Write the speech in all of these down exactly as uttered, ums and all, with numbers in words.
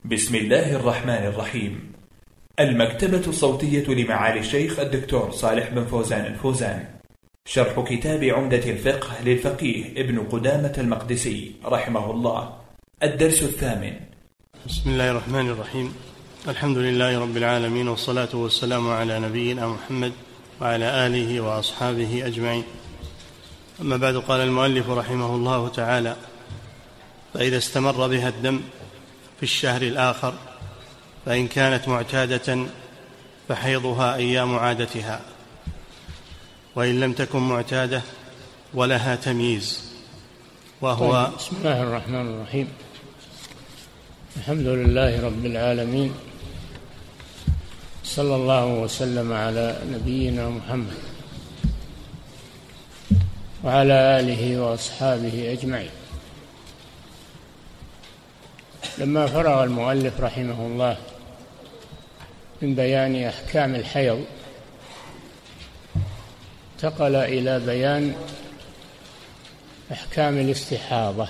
بسم الله الرحمن الرحيم. المكتبة الصوتية لمعالي الشيخ الدكتور صالح بن فوزان الفوزان. شرح كتاب عمدة الفقه للفقيه ابن قدامة المقدسي رحمه الله. الدرس الثامن. بسم الله الرحمن الرحيم. الحمد لله رب العالمين، والصلاة والسلام على نبينا محمد وعلى آله وأصحابه أجمعين. أما بعد، قال المؤلف رحمه الله تعالى: فإذا استمر بها الدم في الشهر الآخر فإن كانت معتادة فحيضها أيام عادتها، وإن لم تكن معتادة ولها تمييز وهو طيب. بسم الله الرحمن الرحيم. الحمد لله رب العالمين، صلى الله وسلم على نبينا محمد وعلى آله وأصحابه أجمعين. لما فرغ المؤلف رحمه الله من بيان أحكام الحيض، انتقل إلى بيان أحكام الاستحاضة.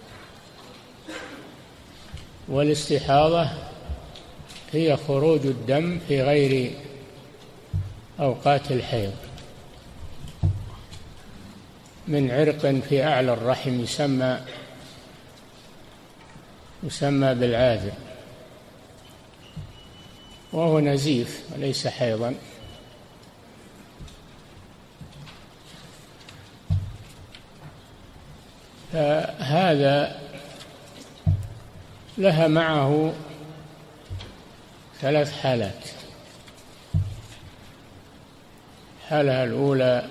والاستحاضة هي خروج الدم في غير أوقات الحيض من عرق في أعلى الرحم يسمى يسمى بالعاذر، وهو نزيف وليس حيضا. فهذا لها معه ثلاث حالات. الحالة الأولى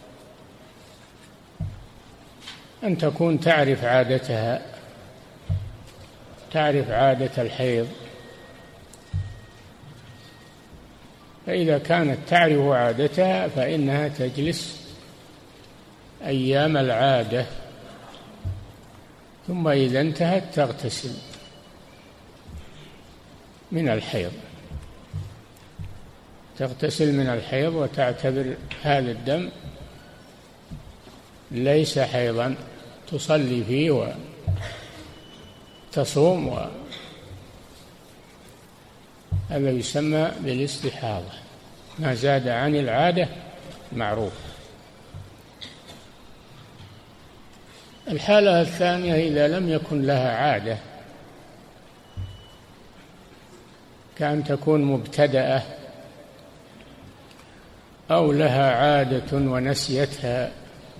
أن تكون تعرف عادتها، تعرف عادة الحيض، فإذا كانت تعرف عادتها فإنها تجلس أيام العادة، ثم إذا انتهت تغتسل من الحيض، تغتسل من الحيض وتعتبر هذا الدم ليس حيضا، تصلي فيه وتصوم، وهذا يسمى بالاستحاضة، ما زاد عن العادة معروف. الحالة الثانية إذا لم يكن لها عادة، كأن تكون مبتدأة أو لها عادة ونسيتها،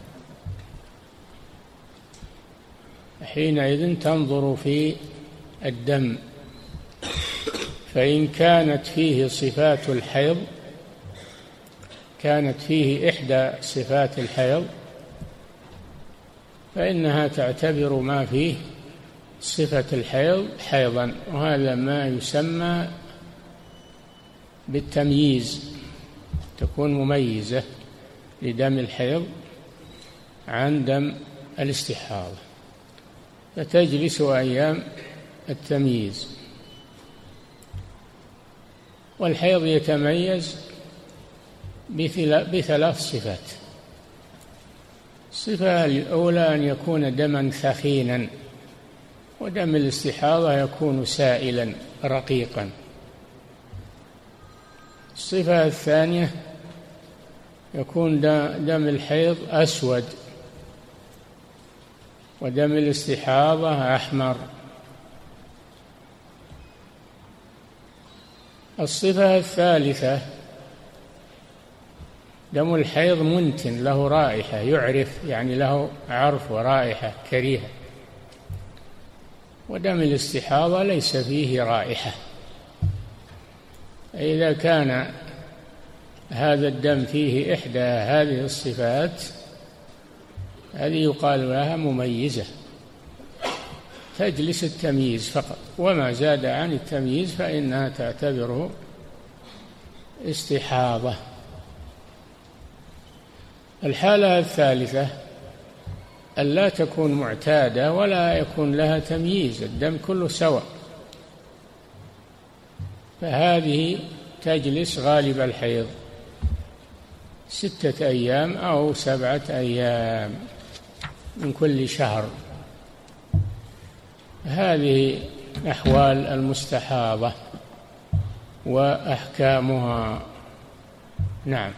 حينئذ تنظر في الدم، فإن كانت فيه صفات الحيض، كانت فيه إحدى صفات الحيض، فإنها تعتبر ما فيه صفة الحيض حيضا، وهذا ما يسمى بالتمييز، تكون مميزة لدم الحيض عن دم الاستحاضة، فتجلس أيام التمييز. والحيض يتميز بثلاث صفات. الصفة الأولى أن يكون دما ثخينا، ودم الاستحاضة يكون سائلا رقيقا. الصفة الثانية يكون دم الحيض أسود، ودم الاستحاضة أحمر. الصفة الثالثة دم الحيض منتن، له رائحة، يعرف، يعني له عرف ورائحة كريهة، ودم الاستحاضة ليس فيه رائحة. إذا كان هذا الدم فيه إحدى هذه الصفات، هذه يقال لها مميزة، تجلس التمييز فقط، وما زاد عن التمييز فإنها تعتبره استحاضة. الحالة الثالثة أن لا تكون معتادة ولا يكون لها تمييز، الدم كله سواء، فهذه تجلس غالب الحيض ستة أيام أو سبعة أيام من كل شهر. هذه أحوال المستحاضة وأحكامها. نعم.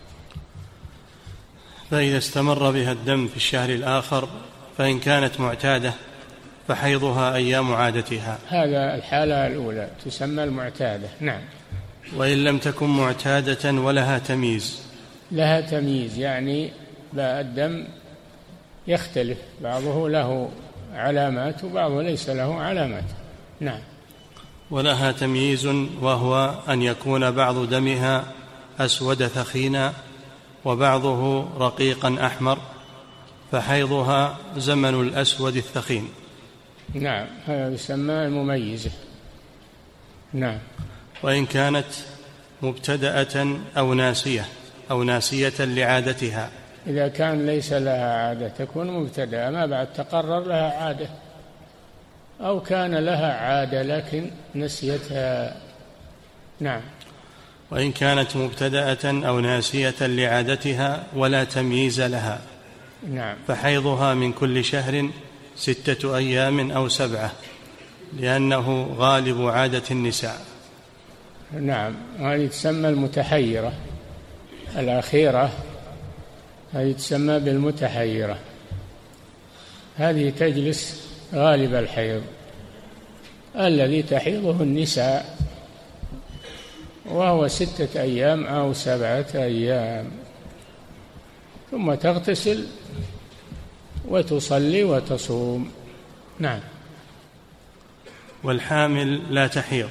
فإذا استمر بها الدم في الشهر الآخر فإن كانت معتادة فحيضها أيام عادتها. هذا الحالة الأولى تسمى المعتادة. نعم. وإن لم تكن معتادة ولها تمييز. لها تمييز يعني الدم يختلف، بعضه له علامات وبعضه ليس له علامات. نعم. ولها تمييز وهو أن يكون بعض دمها أسود ثخينا وبعضه رقيقا أحمر، فحيضها زمن الأسود الثخين. نعم، هذا يسمى المميزة. نعم. وإن كانت مبتدأة أو ناسية أو ناسية لعادتها. إذا كان ليس لها عادة تكون مبتدأة، ما بعد تقرر لها عادة، أو كان لها عادة لكن نسيتها. نعم. وإن كانت مبتدأة أو ناسية لعادتها ولا تمييز لها. نعم. فحيضها من كل شهر ستة أيام أو سبعة، لأنه غالب عادة النساء. نعم، هذه تسمى المتحيرة الأخيرة، هذه تسمى بالمتحيرة. هذه تجلس غالب الحيض الذي تحيضه النساء، وهو ستة أيام أو سبعة أيام، ثم تغتسل وتصلي وتصوم. نعم. والحامل لا تحيض.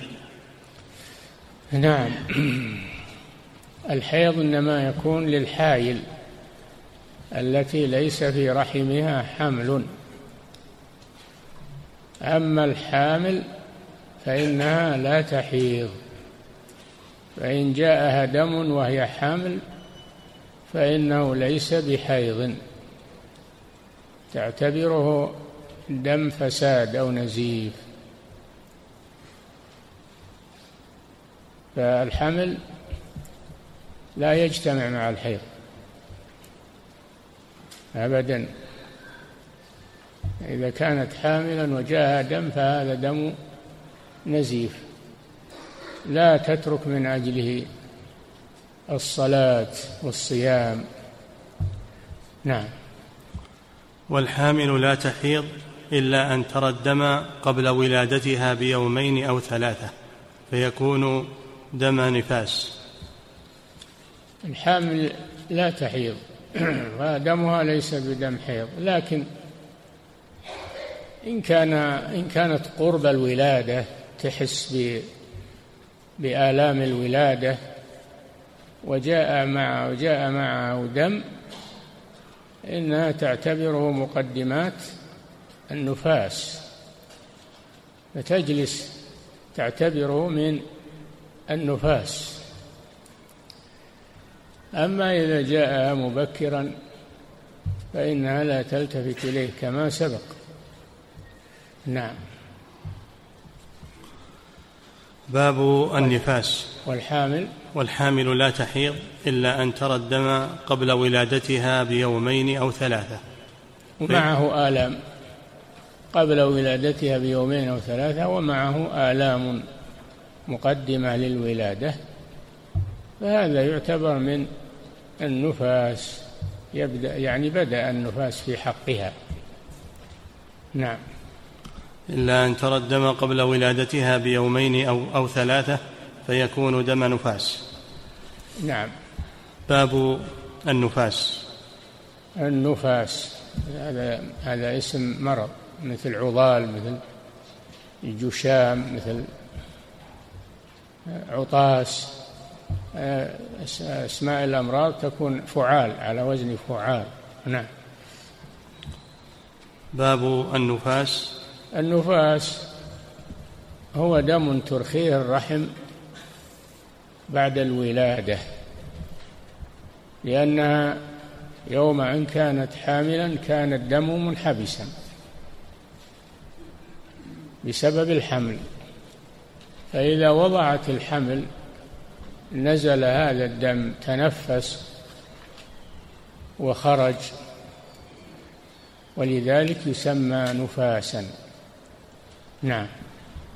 نعم. الحيض إنما يكون للحائل التي ليس في رحمها حمل، أما الحامل فإنها لا تحيض. فإن جاءها دم وهي حامل فإنه ليس بحيض، تعتبره دم فساد أو نزيف. فالحمل لا يجتمع مع الحيض أبدا. إذا كانت حاملا وجاءها دم فهذا دم نزيف، لا تترك من أجله الصلاة والصيام. نعم. والحامل لا تحيض إلا أن ترى الدم قبل ولادتها بيومين أو ثلاثة، فيكون دم نفاس. الحامل لا تحيض ودمها ليس بدم حيض، لكن إن كان إن كانت قرب الولادة تحس بآلام الولادة وجاء معه وجاء معه دم، إنها تعتبره مقدمات النفاس، فتجلس تعتبره من النفاس. أما إذا جاء مبكرا فإنها لا تلتفت إليه كما سبق. نعم. باب النفاس. والحامل والحامل لا تحيض إلا أن ترى الدم قبل ولادتها بيومين أو ثلاثة، ومعه آلام قبل ولادتها بيومين أو ثلاثة، ومعه آلام مقدمة للولادة، فهذا يعتبر من النفاس، يبدأ يعني بدأ النفاس في حقها. نعم. إلا أن ترى الدم قبل ولادتها بيومين أو, أو ثلاثة فيكون دم نفاس. نعم. باب النفاس. النفاس هذا هذا اسم مرض، مثل عضال، مثل الجشام، مثل عطاس. أسماء الأمراض تكون فعال على وزن فعال. نعم. باب النفاس. النفاس هو دم ترخيه الرحم بعد الولادة، لأنها يوم أن كانت حاملا كان الدم منحبسا بسبب الحمل، فإذا وضعت الحمل نزل هذا الدم، تنفس وخرج، ولذلك يسمى نفاسا. نعم.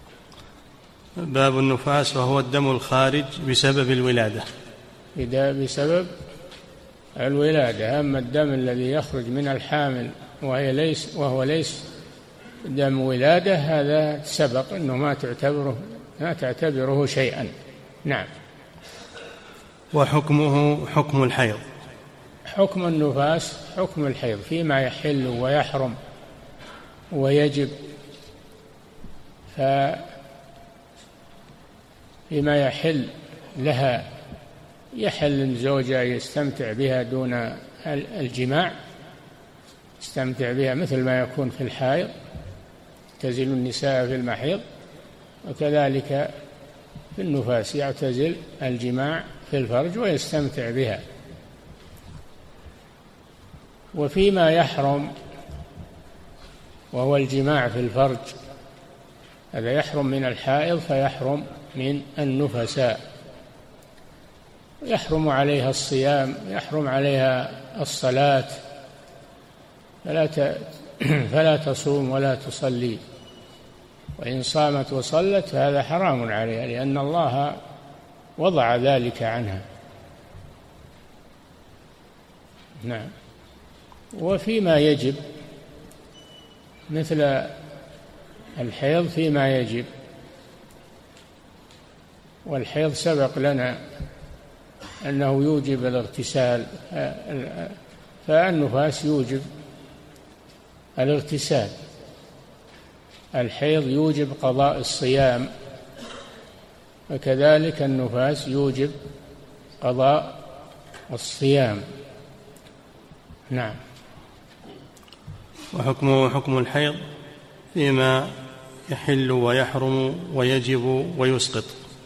باب النفاس وهو الدم الخارج بسبب الولادة. بسبب الولادة. أما الدم الذي يخرج من الحامل وهي ليس وهو ليس دم ولادة هذا سبق أنه ما تعتبره ما تعتبره شيئا. نعم. وحكمه حكم الحيض. حكم النفاس حكم الحيض فيما يحل ويحرم ويجب. فيما يحل لها يحل الزوجة يستمتع بها دون الجماع، يستمتع بها مثل ما يكون في الحائض، يعتزل النساء في المحيض، وكذلك في النفاس يعتزل الجماع في الفرج ويستمتع بها. وفيما يحرم وهو الجماع في الفرج هذا يحرم من الحائض فيحرم من النفساء، يحرم عليها الصيام، يحرم عليها الصلاة، فلا فلا تصوم ولا تصلي، وإن صامت وصلت فهذا حرام عليها لأن الله وضع ذلك عنها. نعم. وفيما يجب مثل الحيض فيما يجب، والحيض سبق لنا أنه يوجب الاغتسال، فالنفاس يوجب الاغتسال. الحيض يوجب قضاء الصيام، وكذلك النفاس يوجب قضاء الصيام. نعم. وحكمه حكم الحيض فيما يحل ويحرم ويجب ويسقط.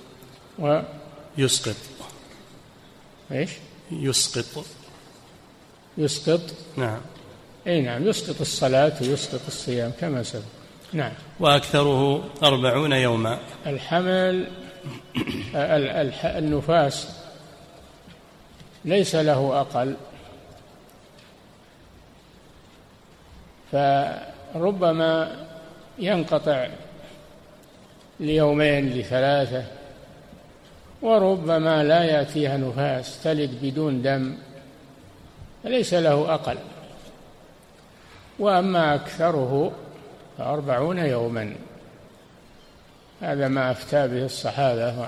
ويسقط ايش؟ يسقط. يسقط. نعم. اي نعم، يسقط الصلاة ويسقط الصيام كما سبق. نعم. وأكثره أربعون يوما. الحمل النفاس ليس له أقل، فربما ينقطع ليومين لثلاثة، وربما لا يأتيها نفاس تلد بدون دم، فليس له أقل. وأما أكثره فأربعون يوما، هذا ما أفتى به الصحابة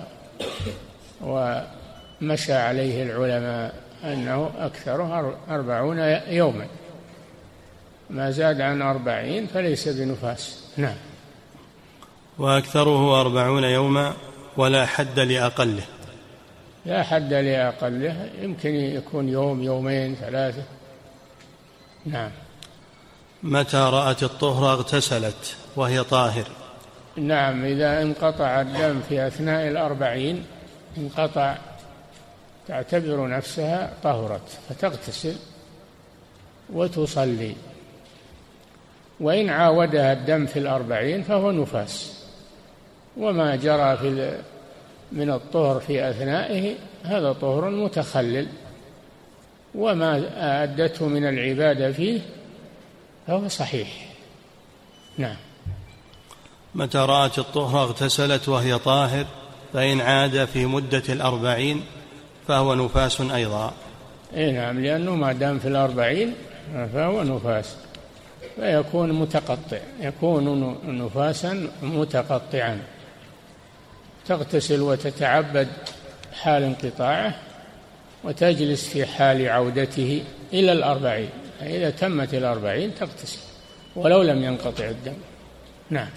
ومشى عليه العلماء أنه أكثره أربعون يوما، ما زاد عن أربعين فليس بنفاس. نعم. وأكثره أربعون يوما ولا حد لأقله. لا حد لأقله، يمكن يكون يوم يومين ثلاثة. نعم. متى رأت الطهر اغتسلت وهي طاهر. نعم، إذا انقطع الدم في أثناء الأربعين انقطع تعتبر نفسها طهرت فتغتسل وتصلي، وإن عاودها الدم في الأربعين فهو نفاس، وما جرى في من الطهر في أثنائه هذا طهر متخلل، وما أدته من العبادة فيه فهو صحيح. نعم. متى رأت الطهر اغتسلت وهي طاهر، فإن عاد في مدة الأربعين فهو نفاس أيضا. إيه نعم، لأنه ما دام في الأربعين فهو نفاس، فيكون متقطع، يكون نفاسا متقطعا، تغتسل وتتعبد حال انقطاعه، وتجلس في حال عودته إلى الأربعين. إذا تمت الأربعين تغتسل ولو لم ينقطع الدم. نعم.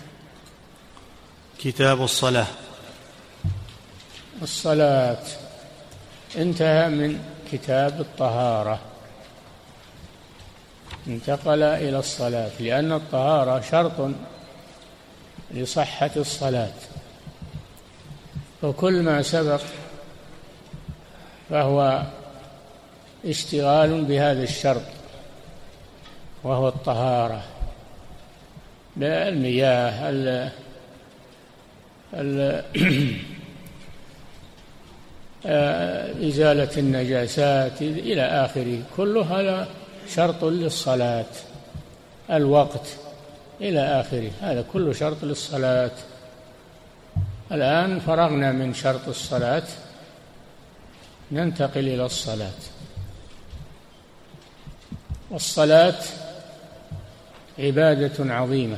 كتاب الصلاة. الصلاة انتهى من كتاب الطهارة، انتقل إلى الصلاة، لأن الطهارة شرط لصحة الصلاة، وكل ما سبق فهو اشتغال بهذا الشرط وهو الطهارة، بالمياه ال ال إزالة النجاسات إلى آخره، كل هذا شرط للصلاة، الوقت إلى آخره، هذا كله شرط للصلاة. الآن فرغنا من شرط الصلاة، ننتقل إلى الصلاة. والصلاة عبادة عظيمة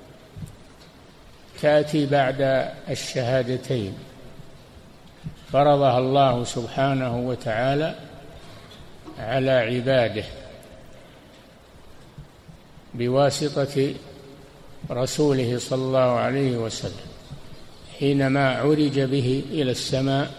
تأتي بعد الشهادتين، فرضها الله سبحانه وتعالى على عباده بواسطة رسوله صلى الله عليه وسلم حينما عرج به إلى السماء،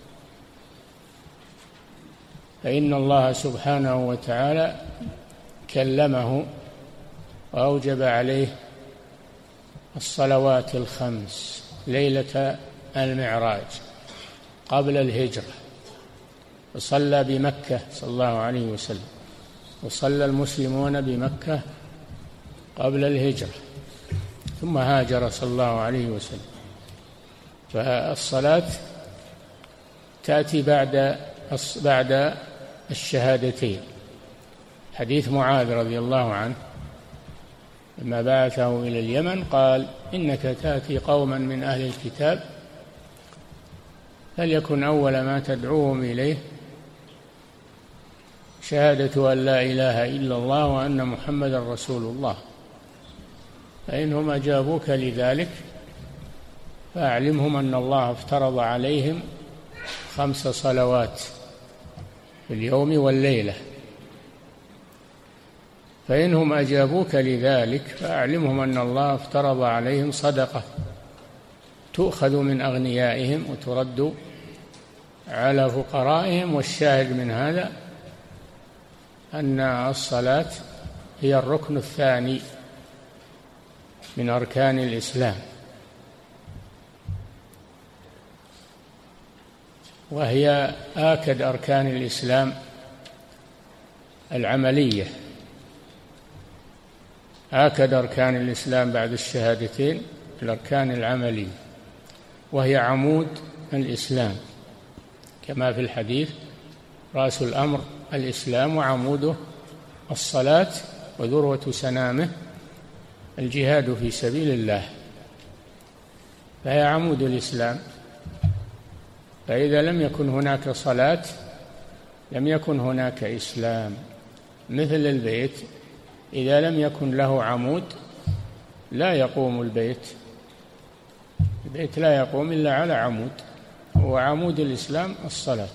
فإن الله سبحانه وتعالى كلمه وأوجب عليه الصلوات الخمس ليلة المعراج قبل الهجرة، وصلى بمكة صلى الله عليه وسلم، وصلى المسلمون بمكة قبل الهجرة، ثم هاجر صلى الله عليه وسلم. فالصلاة تأتي بعد بعد الشهادتين. حديث معاذ رضي الله عنه لما بعثه إلى اليمن قال: إنك تأتي قوما من أهل الكتاب فليكن أول ما تدعوهم إليه شهادة أن لا إله إلا الله وأن محمدا رسول الله، فإنهم أجابوك لذلك فأعلمهم أن الله افترض عليهم خمس صلوات في اليوم والليلة، فإنهم أجابوك لذلك فأعلمهم أن الله افترض عليهم صدقة تؤخذ من أغنيائهم وترد على فقرائهم. والشاهد من هذا أن الصلاة هي الركن الثاني من أركان الإسلام، وهي آكد أركان الإسلام العملية، آكد أركان الإسلام بعد الشهادتين الأركان العملية، وهي عمود الإسلام كما في الحديث: رأس الأمر الإسلام وعموده الصلاة وذروة سنامه الجهاد في سبيل الله. فهي عمود الإسلام، فإذا لم يكن هناك صلاة لم يكن هناك إسلام. مثل البيت إذا لم يكن له عمود لا يقوم البيت، البيت لا يقوم إلا على عمود، وعمود الإسلام الصلاة،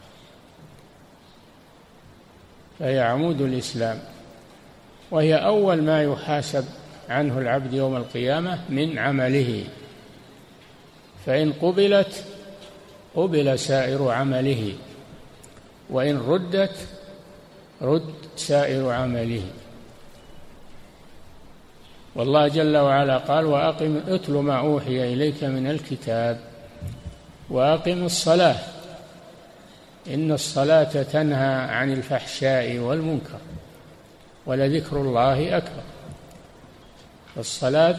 فهي عمود الإسلام، وهي أول ما يحاسب عنه العبد يوم القيامة من عمله، فإن قبلت قبل سائر عمله، وإن ردت رد سائر عمله. والله جل وعلا قال: وأقم اتل ما أوحي إليك من الكتاب وأقم الصلاة إن الصلاة تنهى عن الفحشاء والمنكر ولذكر الله أكبر. الصلاة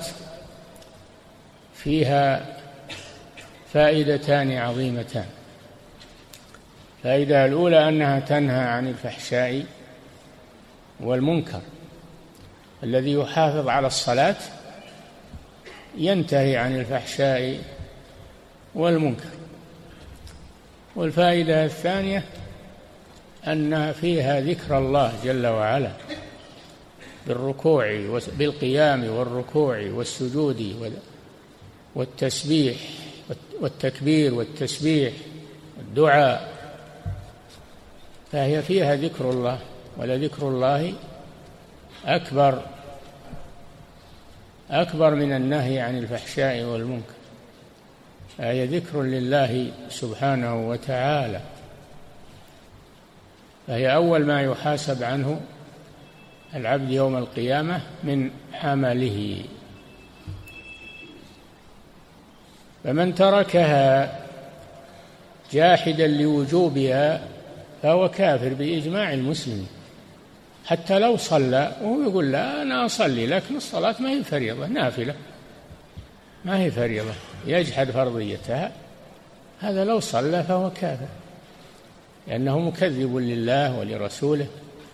فيها فائدتان عظيمتان: الفائدة الأولى أنها تنهى عن الفحشاء والمنكر، الذي يحافظ على الصلاة ينتهي عن الفحشاء والمنكر. والفائدة الثانية أن فيها ذكر الله جل وعلا بالركوع بالقيام والركوع والسجود والتسبيح والتكبير والتسبيح والدعاء، فهي فيها ذكر الله، ولذكر الله أكبر أكبر من النهي عن الفحشاء والمنكر، فهي ذكر لله سبحانه وتعالى، فهي أول ما يحاسب عنه العبد يوم القيامة من عمله. فمن تركها جاحدا لوجوبها فهو كافر بإجماع المسلمين، حتى لو صلى وهو يقول: لا أنا أصلي، لكن الصلاة ما هي فريضة، نافلة ما هي فريضة، يجحد فرضيتها، هذا لو صلى فهو كافر، لأنه مكذب لله ولرسوله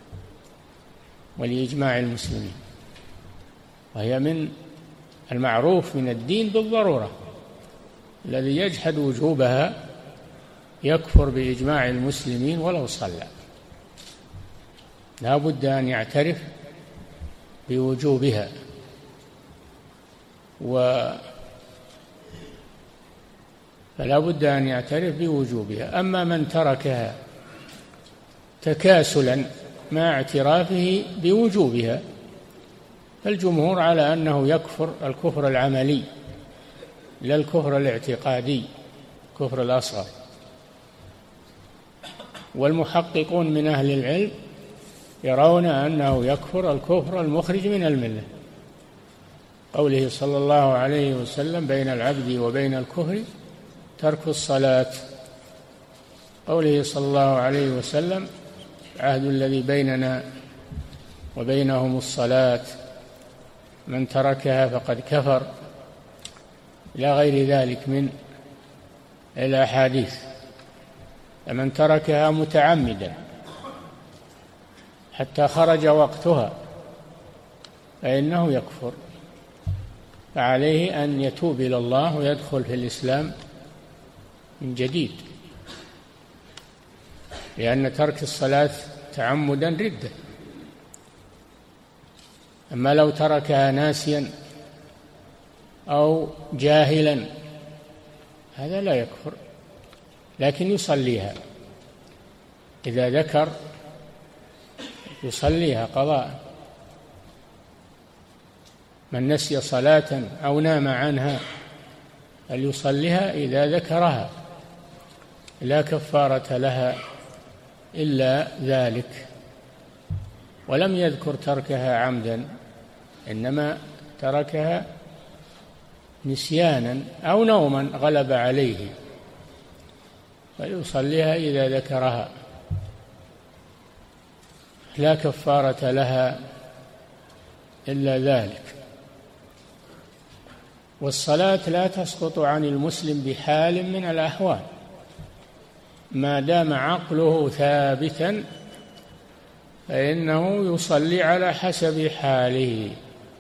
ولإجماع الذي يجحد وجوبها يكفر بإجماع المسلمين ولو صلى، لا بد أن يعترف بوجوبها. و فلا بد أن يعترف بوجوبها. أما من تركها تكاسلا مع اعترافه بوجوبها فالجمهور على أنه يكفر الكفر العملي لا الكفر الاعتقادي، كفر الأصغر. والمحققون من أهل العلم يرون أنه يكفر الكفر المخرج من الملة، قوله صلى الله عليه وسلم: بين العبد وبين الكفر ترك الصلاة. قوله صلى الله عليه وسلم: العهد الذي بيننا وبينهم الصلاة، من تركها فقد كفر، إلى غير ذلك من الأحاديث. فمن تركها متعمدا حتى خرج وقتها فإنه يكفر، فعليه أن يتوب إلى الله ويدخل في الإسلام من جديد، لأن ترك الصلاة تعمدا ردة. أما لو تركها ناسيا أو جاهلا هذا لا يكفر، لكن يصليها إذا ذكر، يصليها قضاء. من نسي صلاة أو نام عنها فليصليها إذا ذكرها، لا كفارة لها إلا ذلك. ولم يذكر تركها عمدا، إنما تركها نسيانا أو نوما غلب عليه، فليصليها إذا ذكرها، لا كفارة لها إلا ذلك. والصلاة لا تسقط عن المسلم بحال من الأحوال ما دام عقله ثابتا، فإنه يصلي على حسب حاله،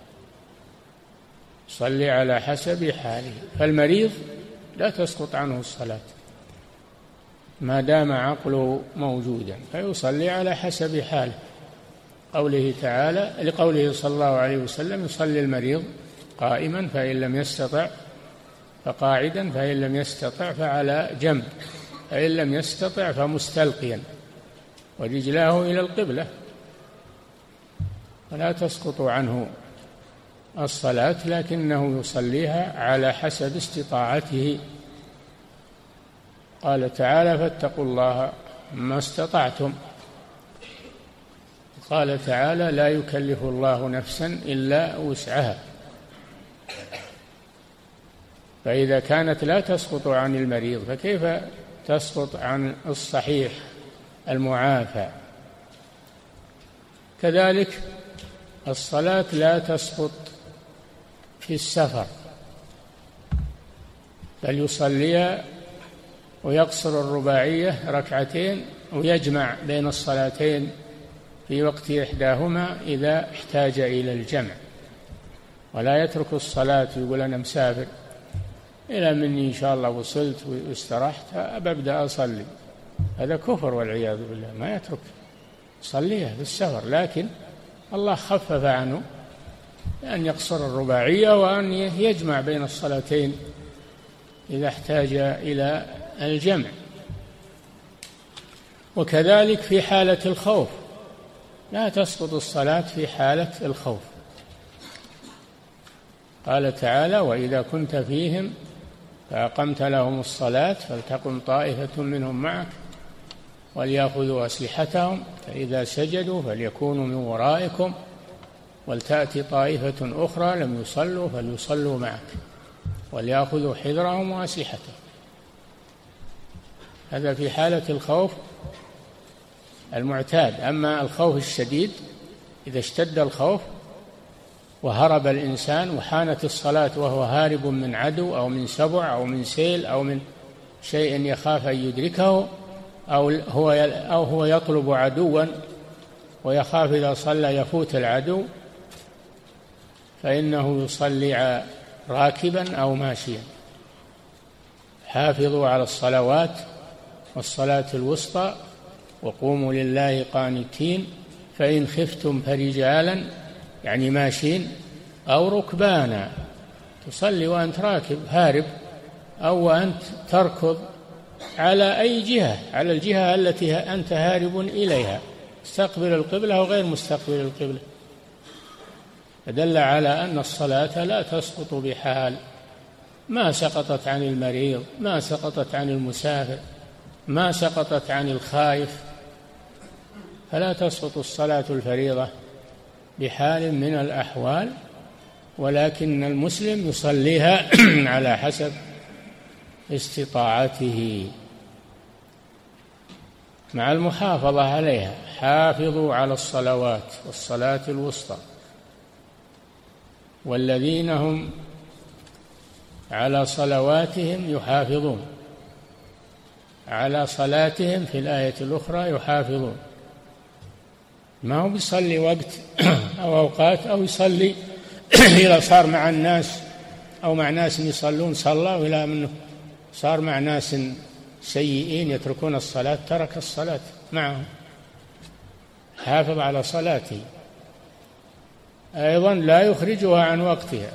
يصلي على حسب حاله. فالمريض لا تسقط عنه الصلاة ما دام عقله موجودا، فيصلي على حسب حاله. قوله تعالى لقوله صلى الله عليه وسلم: يصلي المريض قائما فإن لم يستطع فقاعدا، فإن لم يستطع فعلى جنب، فإن لم يستطع فمستلقيا ورجلاه إلى القبلة. ولا تسقط عنه الصلاة، لكنه يصليها على حسب استطاعته. قال تعالى: فاتقوا الله ما استطعتم. قال تعالى: لا يكلف الله نفسا إلا وسعها. فإذا كانت لا تسقط عن المريض فكيف تسقط عن الصحيح المعافى؟ كذلك الصلاة لا تسقط في السفر، بل يصلي ويقصر الرباعية ركعتين ويجمع بين الصلاتين في وقت إحداهما إذا احتاج إلى الجمع، ولا يترك الصلاة يقول أنا مسافر إلى مني إن شاء الله وصلت واسترحت أبدأ أصلي. هذا كفر والعياذ بالله، ما يترك صليها في السفر. لكن الله خفف عنه أن يقصر الرباعية وأن يجمع بين الصلاتين إذا احتاج إلى الجمع. وكذلك في حالة الخوف لا تسقط الصلاة في حالة الخوف. قال تعالى: وإذا كنت فيهم فأقمت لهم الصلاة فلتقم طائفة منهم معك وليأخذوا أسلحتهم فإذا سجدوا فليكونوا من ورائكم ولتأتي طائفة أخرى لم يصلوا فليصلوا معك وليأخذوا حذرهم وأسلحتهم. هذا في حالة الخوف المعتاد. أما الخوف الشديد إذا اشتد الخوف وهرب الإنسان وحانت الصلاة وهو هارب من عدو أو من سبع أو من سيل أو من شيء يخاف أن يدركه، أو هو أو هو يطلب عدوا ويخاف إذا صلى يفوت العدو، فإنه يصلي راكبا أو ماشيا. حافظوا على الصلوات والصلاة الوسطى وقوموا لله قانتين فإن خفتم فرجالا يعني ماشين أو ركبانا، تصلي وأنت راكب هارب أو وأنت تركض على أي جهة، على الجهة التي أنت هارب إليها، مستقبل القبلة أو غير مستقبل القبلة. فدل على أن الصلاة لا تسقط بحال، ما سقطت عن المريض، ما سقطت عن المسافر، ما سقطت عن الخائف، فلا تسقط الصلاة الفريضة بحال من الأحوال، ولكن المسلم يصليها على حسب استطاعته مع المحافظة عليها. حافظوا على الصلوات والصلاة الوسطى والذين هم على صلواتهم يحافظون، على صلاتهم في الآية الأخرى يحافظون، ما هو بيصلي وقت أو أوقات أو يصلي إذا صار مع الناس أو مع ناس يصلون صلى، وإلى منه صار مع ناس سيئين يتركون الصلاة ترك الصلاة معهم. حافظ على صلاته. أيضا لا يخرجها عن وقتها،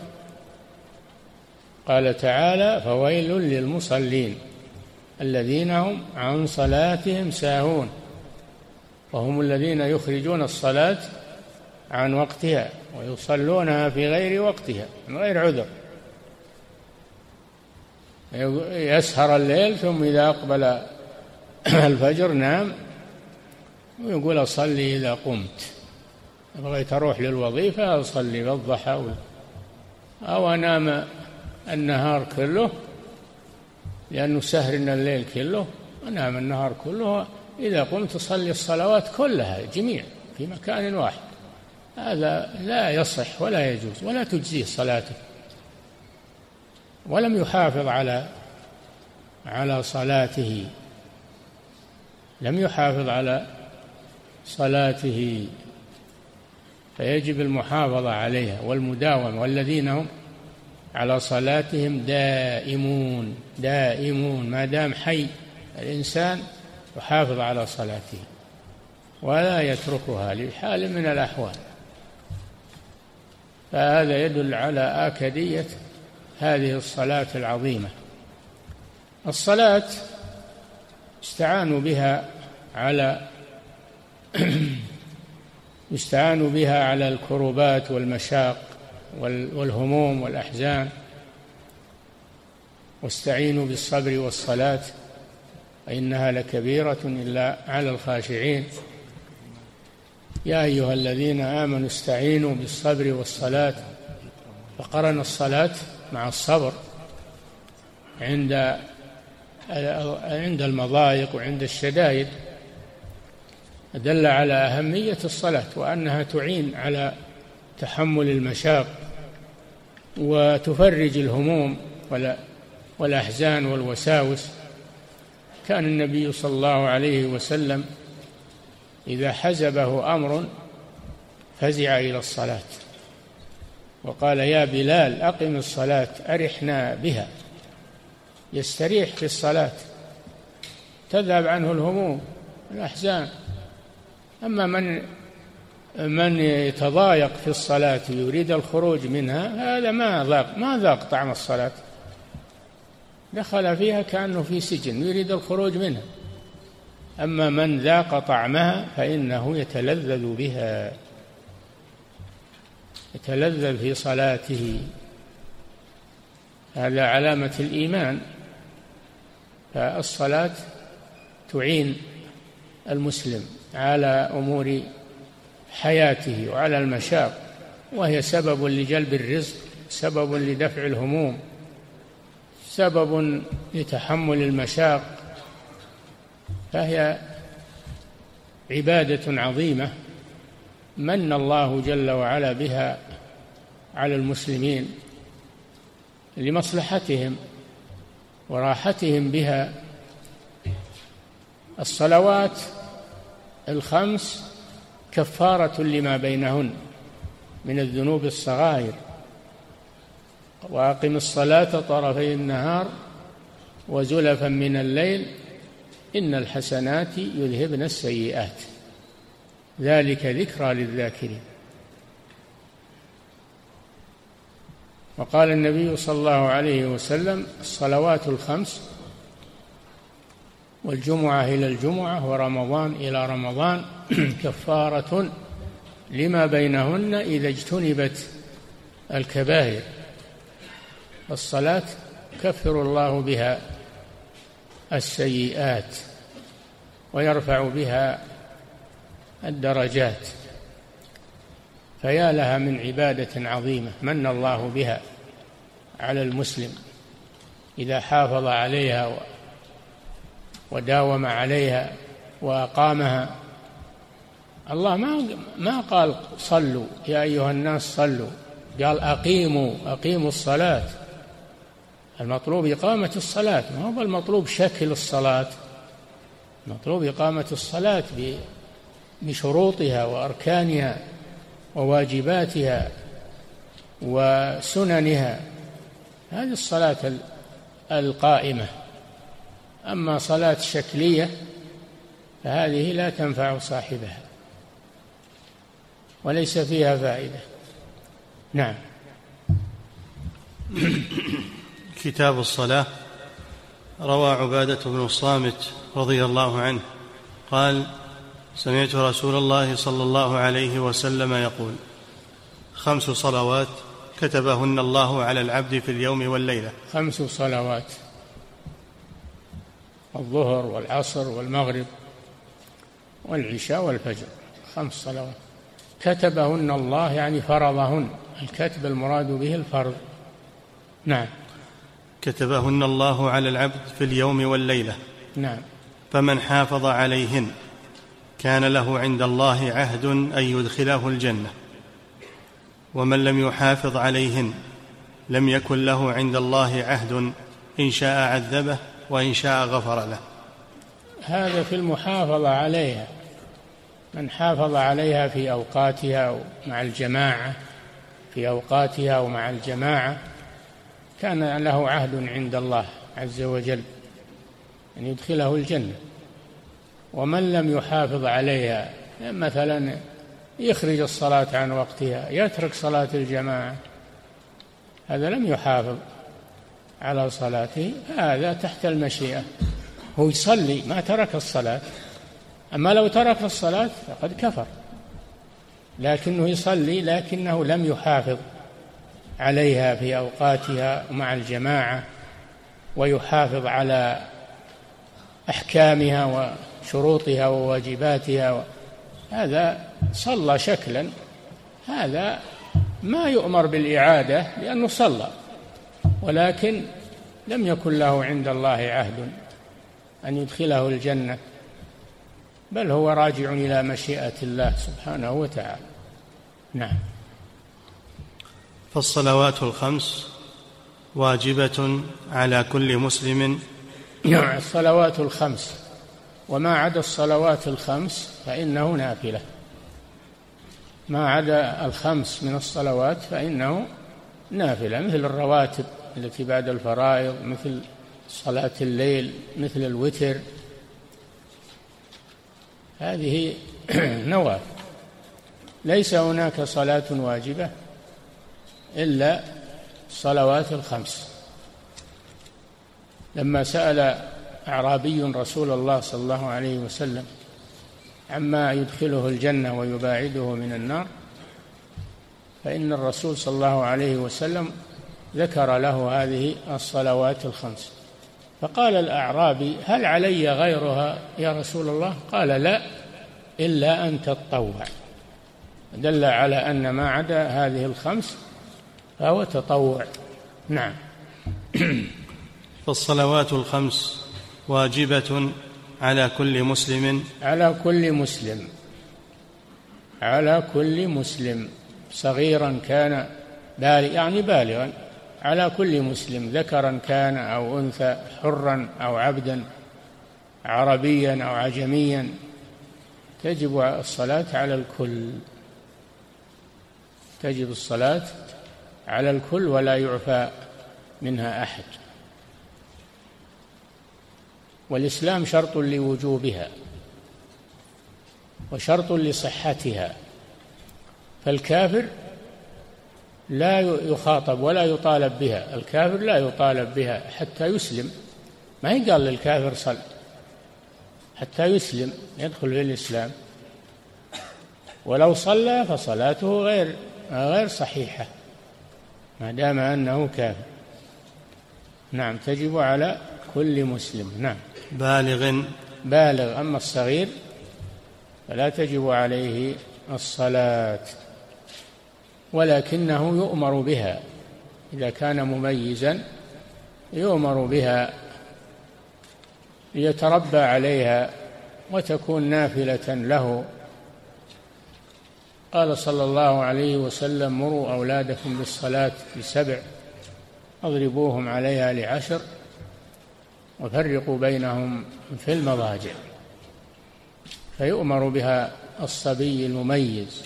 قال تعالى فويل للمصلين الذين هم عن صلاتهم ساهون، وهم الذين يخرجون الصلاة عن وقتها ويصلونها في غير وقتها من غير عذر، يسهر الليل ثم إذا أقبل الفجر نام ويقول أصلي إذا قمت، بغيت أروح للوظيفة أصلي بالضحى، أو أنام النهار كله لأنه سهرنا الليل كله، أنام النهار كله، إذا قمت أصلي الصلوات كلها جميع في مكان واحد. هذا لا يصح ولا يجوز ولا تجزيه صلاته، ولم يحافظ على على صلاته، لم يحافظ على صلاته، فيجب المحافظة عليها والمداومة. والذين هم على صلاتهم دائمون، دائمون ما دام حي الإنسان يحافظ على صلاته ولا يتركها لحال من الأحوال. فهذا يدل على آكدية هذه الصلاة العظيمة. الصلاة استعانوا بها على يستعان بها على الكروبات والمشاق والهموم والأحزان، واستعينوا بالصبر والصلاة فإنها لكبيرة إلا على الخاشعين. يا أيها الذين آمنوا استعينوا بالصبر والصلاة، فقرن الصلاة مع الصبر عند عند المضايق وعند الشدائد، دل على أهمية الصلاة وأنها تعين على تحمل المشاق وتفرج الهموم والأحزان والوساوس. كان النبي صلى الله عليه وسلم إذا حزبه أمر فزع إلى الصلاة وقال يا بلال أقم الصلاة أرحنا بها، يستريح في الصلاة تذهب عنه الهموم والأحزان. أما من من يتضايق في الصلاة ويريد الخروج منها هذا ما ذاق ما ذاق طعم الصلاة، دخل فيها كأنه في سجن يريد الخروج منها. أما من ذاق طعمها فإنه يتلذذ بها، يتلذذ في صلاته، هذا علامة الإيمان. فالصلاة تعين المسلم على أمور حياته وعلى المشاق، وهي سبب لجلب الرزق، سبب لدفع الهموم، سبب لتحمل المشاق، فهي عبادة عظيمة من الله جل وعلا بها على المسلمين لمصلحتهم وراحتهم بها. الصلوات الخمس كفارة لما بينهن من الذنوب الصغائر، وأقم الصلاة طرفي النهار وزلفا من الليل إن الحسنات يذهبن السيئات ذلك ذكرى للذاكرين. وقال النبي صلى الله عليه وسلم الصلوات الخمس والجمعة إلى الجمعة ورمضان إلى رمضان كفارة لما بينهن إذا اجتنبت الكبائر. الصلاة كفر الله بها السيئات ويرفع بها الدرجات، فيا لها من عبادة عظيمة من الله بها على المسلم إذا حافظ عليها وداوم عليها وأقامها. الله ما ما قال صلوا يا أيها الناس صلوا، قال أقيموا أقيموا الصلاة. المطلوب إقامة الصلاة، ما هو المطلوب شكل الصلاة، المطلوب إقامة الصلاة بشروطها وأركانها وواجباتها وسننها، هذه الصلاة القائمة. أما صلاة شكلية فهذه لا تنفع صاحبها وليس فيها فائدة. نعم. كتاب الصلاة. روى عبادة بن الصامت رضي الله عنه قال: سمعت رسول الله صلى الله عليه وسلم يقول: خمس صلوات كتبهن الله على العبد في اليوم والليلة. خمس صلوات: الظهر والعصر والمغرب والعشاء والفجر، خمس صلوات كتبهن الله يعني فرضهن، الكتب المراد به الفرض. نعم. كتبهن الله على العبد في اليوم والليلة. نعم. فمن حافظ عليهن كان له عند الله عهد أن يدخله الجنة، ومن لم يحافظ عليهن لم يكن له عند الله عهد، إن شاء عذبه وإن شاء غفر له. هذا في المحافظة عليها، من حافظ عليها في أوقاتها ومع الجماعة في أوقاتها ومع الجماعة كان له عهد عند الله عز وجل أن يدخله الجنة. ومن لم يحافظ عليها مثلا يخرج الصلاة عن وقتها، يترك صلاة الجماعة، هذا لم يحافظ على صلاته، هذا تحت المشيئة، هو يصلي ما ترك الصلاة. أما لو ترك الصلاة فقد كفر، لكنه يصلي لكنه لم يحافظ عليها في أوقاتها مع الجماعة ويحافظ على أحكامها وشروطها وواجباتها، هذا صلى شكلا، هذا ما يؤمر بالإعادة لأنه صلى، ولكن لم يكن له عند الله عهد أن يدخله الجنة، بل هو راجع إلى مشيئة الله سبحانه وتعالى. نعم. فالصلوات الخمس واجبة على كل مسلم. الصلوات الخمس وما عدا الصلوات الخمس فإنه نافلة، ما عدا الخمس من الصلوات فإنه نافلة، مثل الرواتب التي بعد الفرائض، مثل صلاة الليل، مثل الوتر، هذه نوافل. ليس هناك صلاة واجبة إلا الصلوات الخمس. لما سأل أعرابي رسول الله صلى الله عليه وسلم عما يدخله الجنة ويباعده من النار، فإن الرسول صلى الله عليه وسلم ذكر له هذه الصلوات الخمس، فقال الأعرابي: هل علي غيرها يا رسول الله؟ قال: لا، إلا أن تتطوع. دل على أن ما عدا هذه الخمس فهو تطوع. نعم. فالصلوات الخمس واجبة على كل مسلم. على كل مسلم، على كل مسلم، صغيرا كان بالغ يعني بالغا، على كل مسلم، ذكرا كان أو أنثى، حرا أو عبدا، عربيا أو عجميا، تجب الصلاة على الكل، تجب الصلاة على الكل ولا يعفى منها أحد. والإسلام شرط لوجوبها وشرط لصحتها، فالكافر لا يخاطب ولا يطالب بها، الكافر لا يطالب بها حتى يسلم، ما يقال للكافر صل حتى يسلم يدخل في الإسلام، ولو صلى فصلاته غير غير صحيحة ما دام أنه كافر. نعم، تجب على كل مسلم. نعم، بالغ بالغ. أما الصغير فلا تجب عليه الصلاة، ولكنه يؤمر بها إذا كان مميزا، يؤمر بها ليتربى عليها وتكون نافلة له. قال صلى الله عليه وسلم: مروا أولادكم بالصلاة لسبع واضربوهم عليها لعشر وفرقوا بينهم في المضاجع. فيؤمر بها الصبي المميز.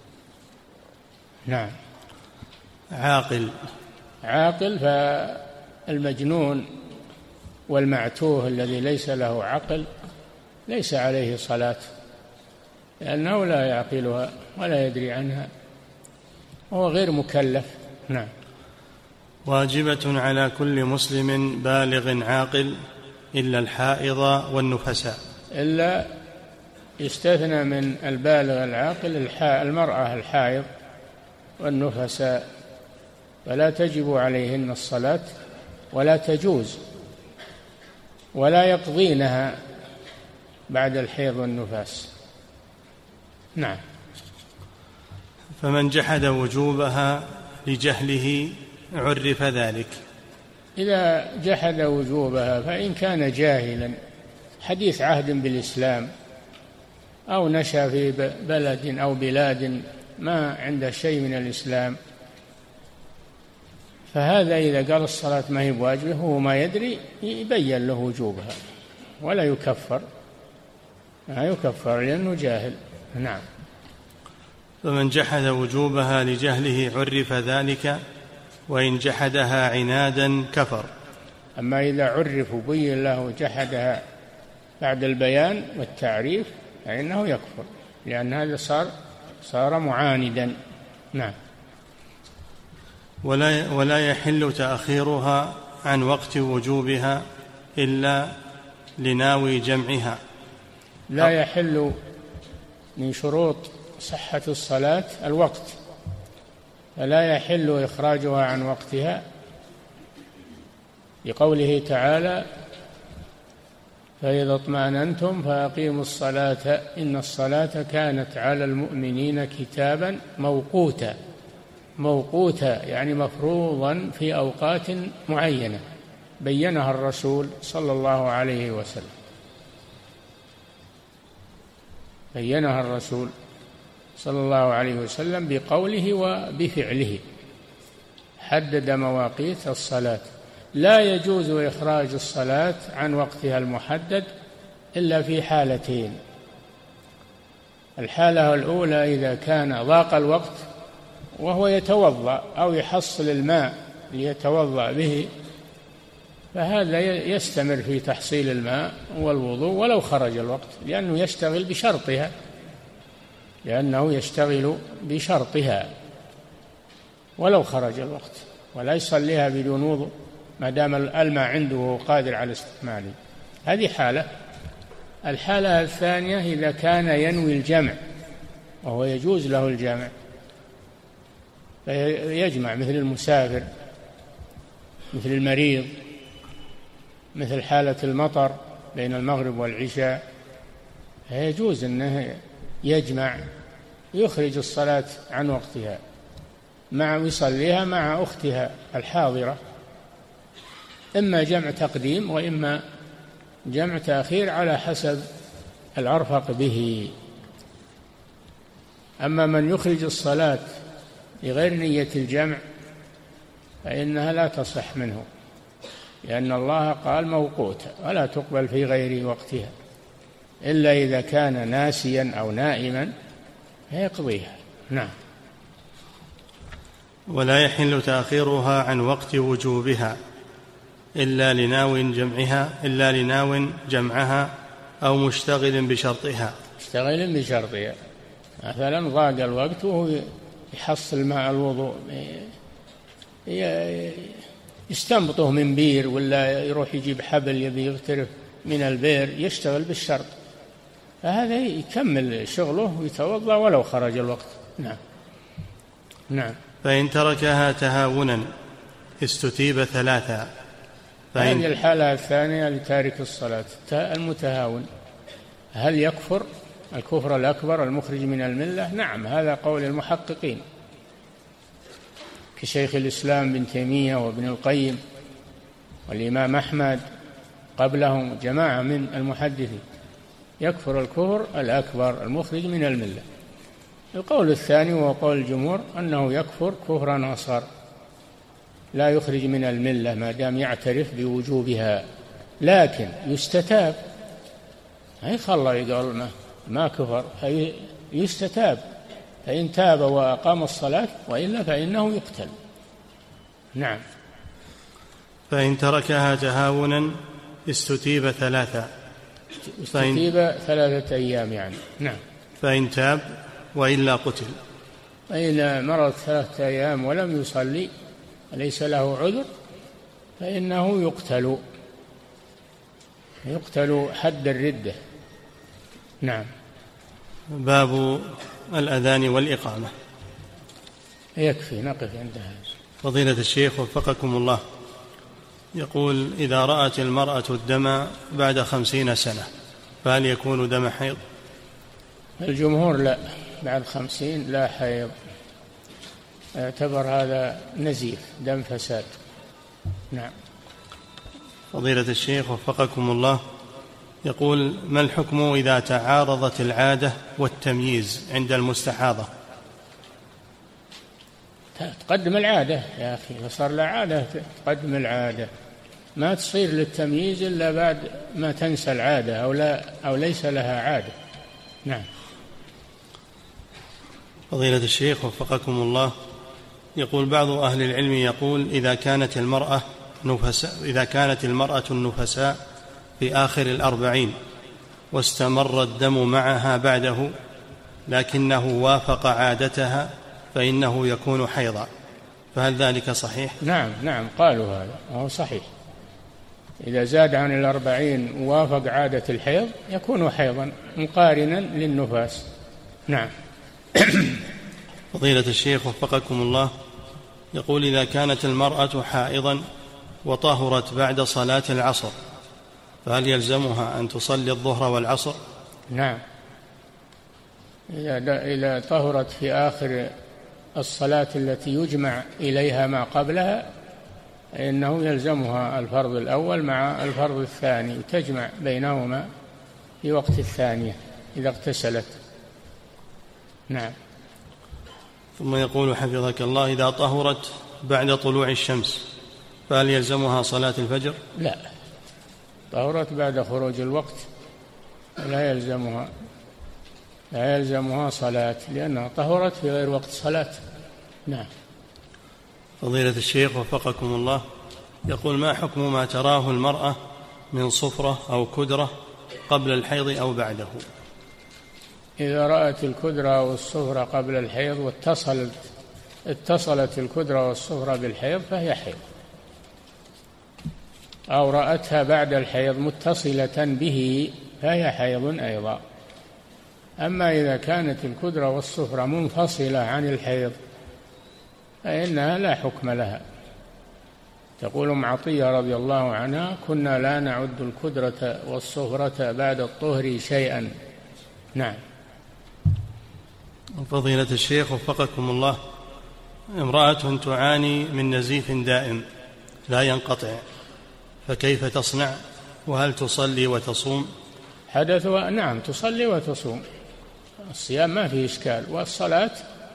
نعم. عاقل. عاقل، فالمجنون والمعتوه الذي ليس له عقل ليس عليه صلاة، لأنه لا يعقلها ولا يدري عنها وهو غير مكلف. نعم. واجبة على كل مسلم بالغ عاقل إلا الحائض والنفساء. إلا يستثنى من البالغ العاقل المرأة الحائض والنفساء، فلا تجب عليهن الصلاة ولا تجوز، ولا يقضينها بعد الحيض والنفاس. نعم. فمن جحد وجوبها لجهله عرف ذلك. إذا جحد وجوبها فإن كان جاهلا حديث عهد بالإسلام أو نشأ في بلد أو بلاد ما عنده شيء من الإسلام، فهذا إذا قال الصلاة ما هي بواجبة هو ما يدري يبين له وجوبها ولا يكفر، ما يكفر لأنه جاهل. نعم. فمن جحد وجوبها لجهله عرف ذلك، وإن جحدها عنادا كفر. أما إذا عرف وبين له جحدها بعد البيان والتعريف فإنه يكفر، لأن هذا صار صار معاندا. نعم. ولا ولا يحل تأخيرها عن وقت وجوبها إلا لناوي جمعها. لا يحل من شروط صحة الصلاة الوقت، فلا يحل إخراجها عن وقتها، لقوله تعالى: فإذا اطمأننتم فأقيموا الصلاة إن الصلاة كانت على المؤمنين كتابا موقوتا. موقوتا يعني مفروضا في أوقات معينة بينها الرسول صلى الله عليه وسلم، بينها الرسول صلى الله عليه وسلم بقوله وبفعله، حدد مواقيت الصلاة. لا يجوز إخراج الصلاة عن وقتها المحدد إلا في حالتين: الحالة الأولى إذا كان ضاق الوقت وهو يتوضأ أو يحصل الماء ليتوضأ به، فهذا يستمر في تحصيل الماء والوضوء ولو خرج الوقت، لأنه يشتغل بشرطها لأنه يشتغل بشرطها ولو خرج الوقت، ولا يصليها بدون وضوء ما دام الماء عنده وهو قادر على استعماله. هذه حالة. الحالة الثانية إذا كان ينوي الجمع وهو يجوز له الجمع، فيجمع مثل المسافر، مثل المريض، مثل حالة المطر بين المغرب والعشاء، فيجوز أنه يجمع يخرج الصلاة عن وقتها مع يصليها مع أختها الحاضرة، إما جمع تقديم وإما جمع تأخير على حسب الأرفق به. أما من يخرج الصلاة لغير نية الجمع فإنها لا تصح منه، لأن الله قال موقوتا ولا تقبل في غير وقتها إلا إذا كان ناسيا أو نائما فيقضيها. نعم. ولا يحل تأخيرها عن وقت وجوبها إلا لناو جمعها إلا لناو جمعها أو مشتغل بشرطها. مشتغل بشرطها، مثلا ضاق الوقت وهو يحصل ماء الوضوء يستنبطه من بير، ولا يروح يجيب حبل يبي يغترف من البير، يشتغل بالشرط، فهذا يكمل شغله ويتوضأ ولو خرج الوقت. نعم نعم. فإن تركها تهاونا استتيب ثلاثا. هذه الحالة الثانية لتارك الصلاة المتهاون، هل يكفر الكفر الأكبر المخرج من الملة؟ نعم، هذا قول المحققين كشيخ الإسلام بن تيمية وابن القيم والإمام أحمد قبلهم جماعة من المحدثين، يكفر الكفر الأكبر المخرج من الملة. القول الثاني وهو قول الجمهور أنه يكفر كفرا أصغر لا يخرج من الملة ما دام يعترف بوجوبها، لكن يستتاب، هي خلى يقول ما, ما كفر، يستتاب، فإن تاب وأقام الصلاة، وإلا فإنه يقتل. نعم. فإن تركها تهاونا استتيب ثلاثة. استتيب ثلاثة أيام يعني. نعم. فإن تاب وإلا قتل. فإن مرت ثلاثة أيام ولم يصلي ليس له عذر فإنه يقتل، يقتل حد الردة. نعم. باب الأذان والإقامة. يكفي نقف عند هذا. فضيلة الشيخ وفقكم الله، يقول: إذا رأت المرأة الدم بعد خمسين سنة فهل يكون دم حيض؟ الجمهور لا، بعد خمسين لا حيض، يعتبر هذا نزيف دم فساد. نعم. فضيلة الشيخ وفقكم الله، يقول: ما الحكم إذا تعارضت العادة والتمييز عند المستحاضة؟ تقدم العادة يا أخي، إذا صار لا عادة تقدم العادة، ما تصير للتمييز إلا بعد ما تنسى العادة أو, لا أو ليس لها عادة. نعم. فضيلة الشيخ وفقكم الله، يقول بعض أهل العلم يقول: إذا كانت المرأة نفساء إذا كانت المرأة النفساء في آخر الأربعين واستمر الدم معها بعده لكنه وافق عادتها فإنه يكون حيضا، فهل ذلك صحيح؟ نعم نعم، قالوا هذا وهو صحيح، إذا زاد عن الأربعين ووافق عادة الحيض يكون حيضا مقارنا للنفاس. نعم. فضيلة الشيخ وفقكم الله، يقول: إذا كانت المرأة حائضا وطهرت بعد صلاة العصر فهل يلزمها أن تصلي الظهر والعصر؟ نعم، إذا طهرت في آخر الصلاة التي يجمع إليها ما قبلها إنه يلزمها الفرض الأول مع الفرض الثاني، وتجمع بينهما في وقت الثانية إذا اغتسلت. نعم. ثم يقول حفظك الله: إذا طهرت بعد طلوع الشمس فهل يلزمها صلاة الفجر؟ لا، طهرت بعد خروج الوقت لا يلزمها لا يلزمها صلاة، لأنها طهرت في غير وقت صلاة. نعم. فضيلة الشيخ وفقكم الله، يقول: ما حكم ما تراه المرأة من صفرة أو كدرة قبل الحيض أو بعده؟ إذا رأت الكدرة والصفرة قبل الحيض واتصلت اتصلت الكدرة والصفرة بالحيض فهي حيض، أو رأتها بعد الحيض متصلة به فهي حيض أيضا. أما إذا كانت الكدرة والصفرة منفصلة عن الحيض فإنها لا حكم لها. تقول أم عطية رضي الله عنها: كنا لا نعد الكدرة والصفرة بعد الطهر شيئا. نعم. فضيلة الشيخ وفقكم الله، امرأة تعاني من نزيف دائم لا ينقطع، فكيف تصنع؟ وهل تصلي وتصوم؟ حدث نعم، تصلي وتصوم، الصيام ما فيه إشكال، والصلاة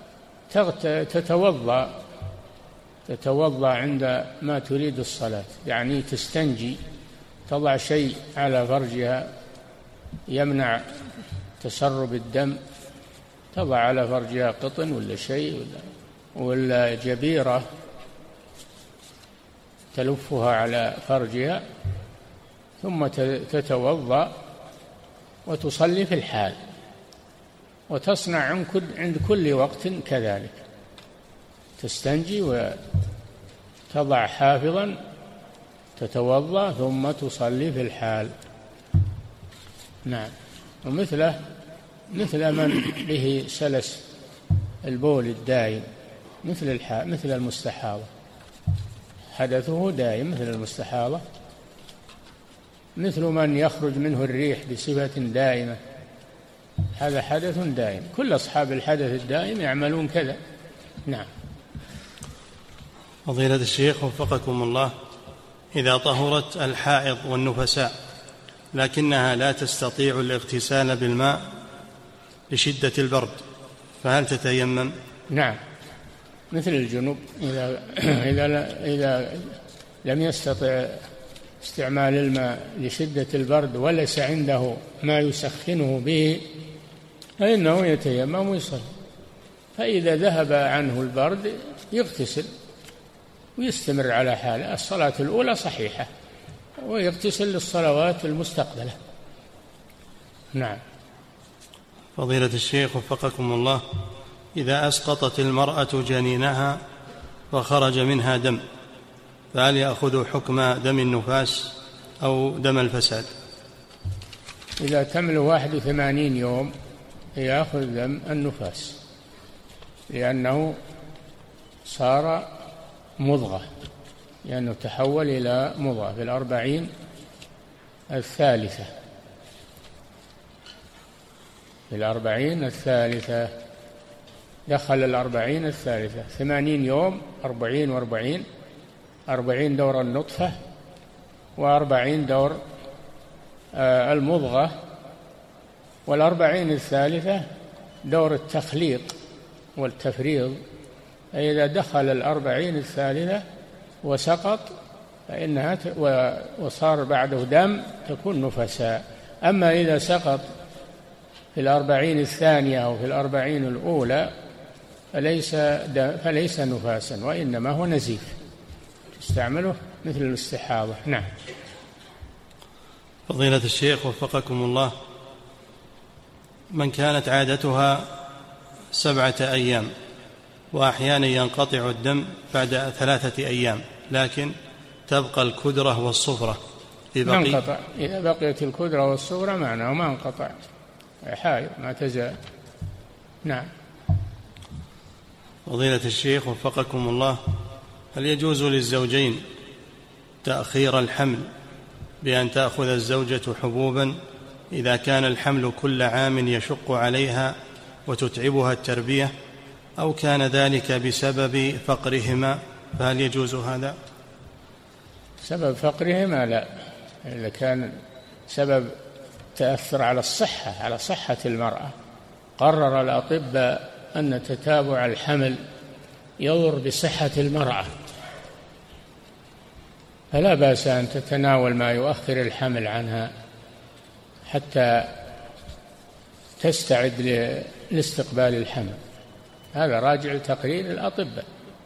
تتوضأ تتوضأ عند ما تريد الصلاة، يعني تستنجي، تضع شيء على فرجها يمنع تسرب الدم، تضع على فرجها قطن ولا شيء ولا, ولا جبيرة تلفها على فرجها ثم تتوضأ وتصلي في الحال، وتصنع عند كل وقت كذلك، تستنجي وتضع حافظا، تتوضأ ثم تصلي في الحال. نعم. ومثله مثل من به سلس البول الدائم مثل الحال مثل المستحاضة، حدثه دائم مثل المستحاضة، مثل من يخرج منه الريح بصفة دائمة، هذا حدث دائم. كل أصحاب الحدث الدائم يعملون كذا. نعم. فضيلة الشيخ وفقكم الله، إذا طهرت الحائض والنفساء لكنها لا تستطيع الاغتسال بالماء لشدة البرد، فهل تتيمم؟ نعم، مثل الجنوب إذا إذا إذا لم يستطع استعمال الماء لشدة البرد وليس عنده ما يسخنه به فإنه يتيمم ويصلي، فإذا ذهب عنه البرد يغتسل ويستمر على حاله. الصلاة الأولى صحيحة ويغتسل للصلوات المستقبلة. نعم. فضيلة الشيخ وفقكم الله، إذا أسقطت المرأة جنينها وخرج منها دم فهل يأخذ حكم دم النفاس أو دم الفساد؟ إذا تمل واحد وثمانين يوم يأخذ دم النفاس، لأنه صار مضغة، لأنه تحول إلى مضغة في الأربعين الثالثة في الأربعين الثالثة دخل الأربعين الثالثة، ثمانين يوم، أربعين وأربعين، أربعين دور النطفة وأربعين دور آه المضغة، والأربعين الثالثة دور التخليط والتفريض. فإذا دخل الأربعين الثالثة وسقط فإنها وصار بعده دم تكون نفساء. أما إذا سقط في الأربعين الثانية أو في الأربعين الأولى فليس, فليس نفاسا وإنما هو نزيف تستعمله مثل الاستحاضة. نعم. فضيلة الشيخ وفقكم الله، من كانت عادتها سبعة أيام وأحيانا ينقطع الدم بعد ثلاثة أيام لكن تبقى الكدرة والصفرة في بقي انقطع. إذا بقيت الكدرة والصفرة معناه ما انقطع، حائض ما تزال. نعم. فضيلة الشيخ وفقكم الله، هل يجوز للزوجين تأخير الحمل بأن تأخذ الزوجة حبوبا إذا كان الحمل كل عام يشق عليها وتتعبها التربية، أو كان ذلك بسبب فقرهما، فهل يجوز هذا؟ سبب فقرهما لا، إذا كان سبب تأثر على الصحة على صحة المرأة. قرر الأطباء أن تتابع الحمل يضر بصحة المرأة، فلا بأس أن تتناول ما يؤخر الحمل عنها حتى تستعد لاستقبال الحمل. هذا راجع لتقرير الأطباء.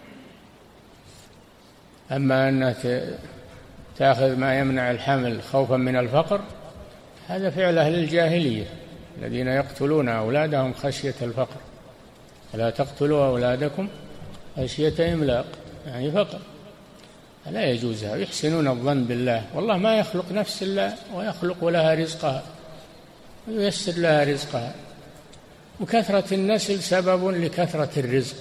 أما أن تأخذ ما يمنع الحمل خوفا من الفقر هذا فعل أهل الجاهلية الذين يقتلون أولادهم خشية الفقر. لا تقتلوا أولادكم خشية إملاق، يعني فقر، لا يجوز. يحسنون الظن بالله، والله ما يخلق نفس إلا ويخلق لها رزقها وييسر لها رزقها. وكثرة النسل سبب لكثرة الرزق،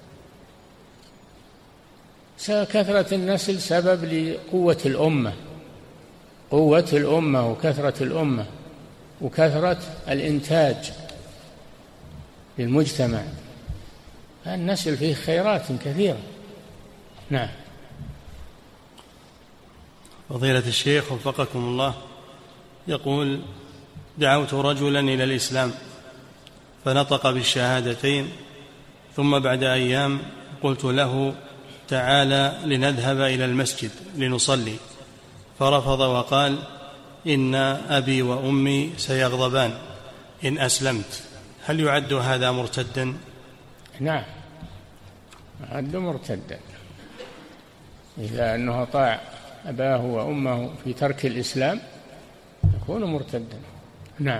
كثرة النسل سبب لقوة الأمة، قوة الأمة وكثرة الأمة وكثرة الإنتاج للمجتمع. النسل فيه خيرات كثيرة. نعم. فضيلة الشيخ وفقكم الله، يقول: دعوت رجلا إلى الإسلام فنطق بالشهادتين، ثم بعد أيام قلت له: تعالى لنذهب إلى المسجد لنصلي، فرفض وقال: إن أبي وأمي سيغضبان إن أسلمت، هل يعد هذا مرتدا؟ نعم، يعد مرتدا، إذا أنه أطاع أباه وأمه في ترك الإسلام يكون مرتدا. نعم.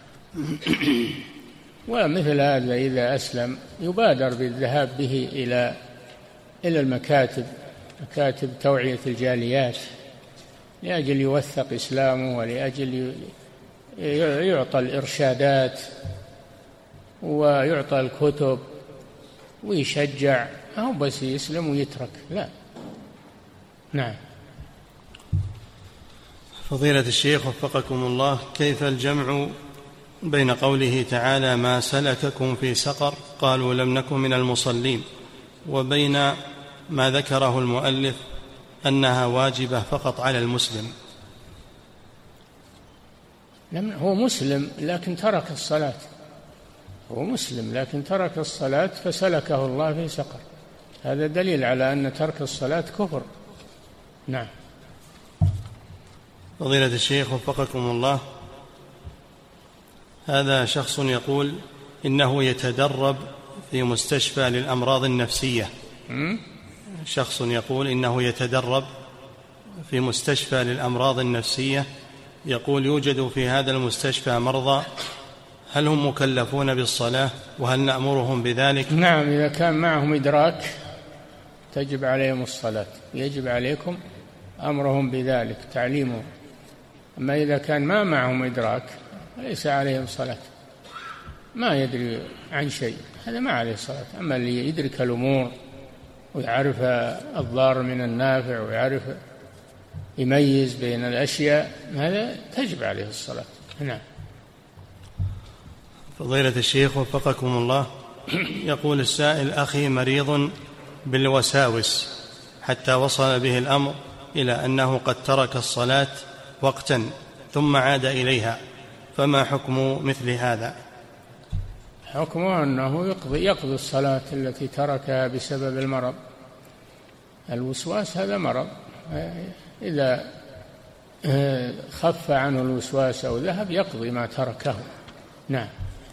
ومثل هذا إذا أسلم يبادر بالذهاب به إلى إلى المكاتب، مكاتب توعية الجاليات، لأجل يوثق إسلامه ولأجل يعطى الإرشادات ويعطى الكتب ويشجع، أو بس يسلم ويترك، لا. نعم. فضيلة الشيخ وفقكم الله، كيف الجمع بين قوله تعالى ما سلككم في سقر قالوا لم نكن من المصلين، وبين ما ذكره المؤلف أنها واجبة فقط على المسلم؟ هو مسلم لكن ترك الصلاة، هو مسلم لكن ترك الصلاة فسلكه الله في سقر، هذا دليل على أن ترك الصلاة كفر. نعم. فضيلة الشيخ وفقكم الله، هذا شخص يقول إنه يتدرب في مستشفى للأمراض النفسية. شخص يقول إنه يتدرب في مستشفى للأمراض النفسية، يقول يوجد في هذا المستشفى مرضى، هل هم مكلفون بالصلاة وهل نأمرهم بذلك؟ نعم، إذا كان معهم إدراك تجب عليهم الصلاة، يجب عليكم أمرهم بذلك، تعليمهم. أما إذا كان ما معهم إدراك ليس عليهم صلاة، ما يدري عن شيء، هذا ما عليه صلاة. أما اللي يدرك الأمور ويعرف الضار من النافع ويعرف يميز بين الأشياء، هذا تجب عليه الصلاة. نعم. فضيلة الشيخ وفقكم الله، يقول السائل أخي مريض بالوساوس حتى وصل به الأمر إلى أنه قد ترك الصلاة وقتا ثم عاد إليها، فما حكم مثل هذا؟ حكمه أنه يقضي, يقضي الصلاة التي تركها بسبب المرض. الوسواس هذا مرض، إذا خف عنه الوسواس أو ذهب يقضي ما تركه. نعم.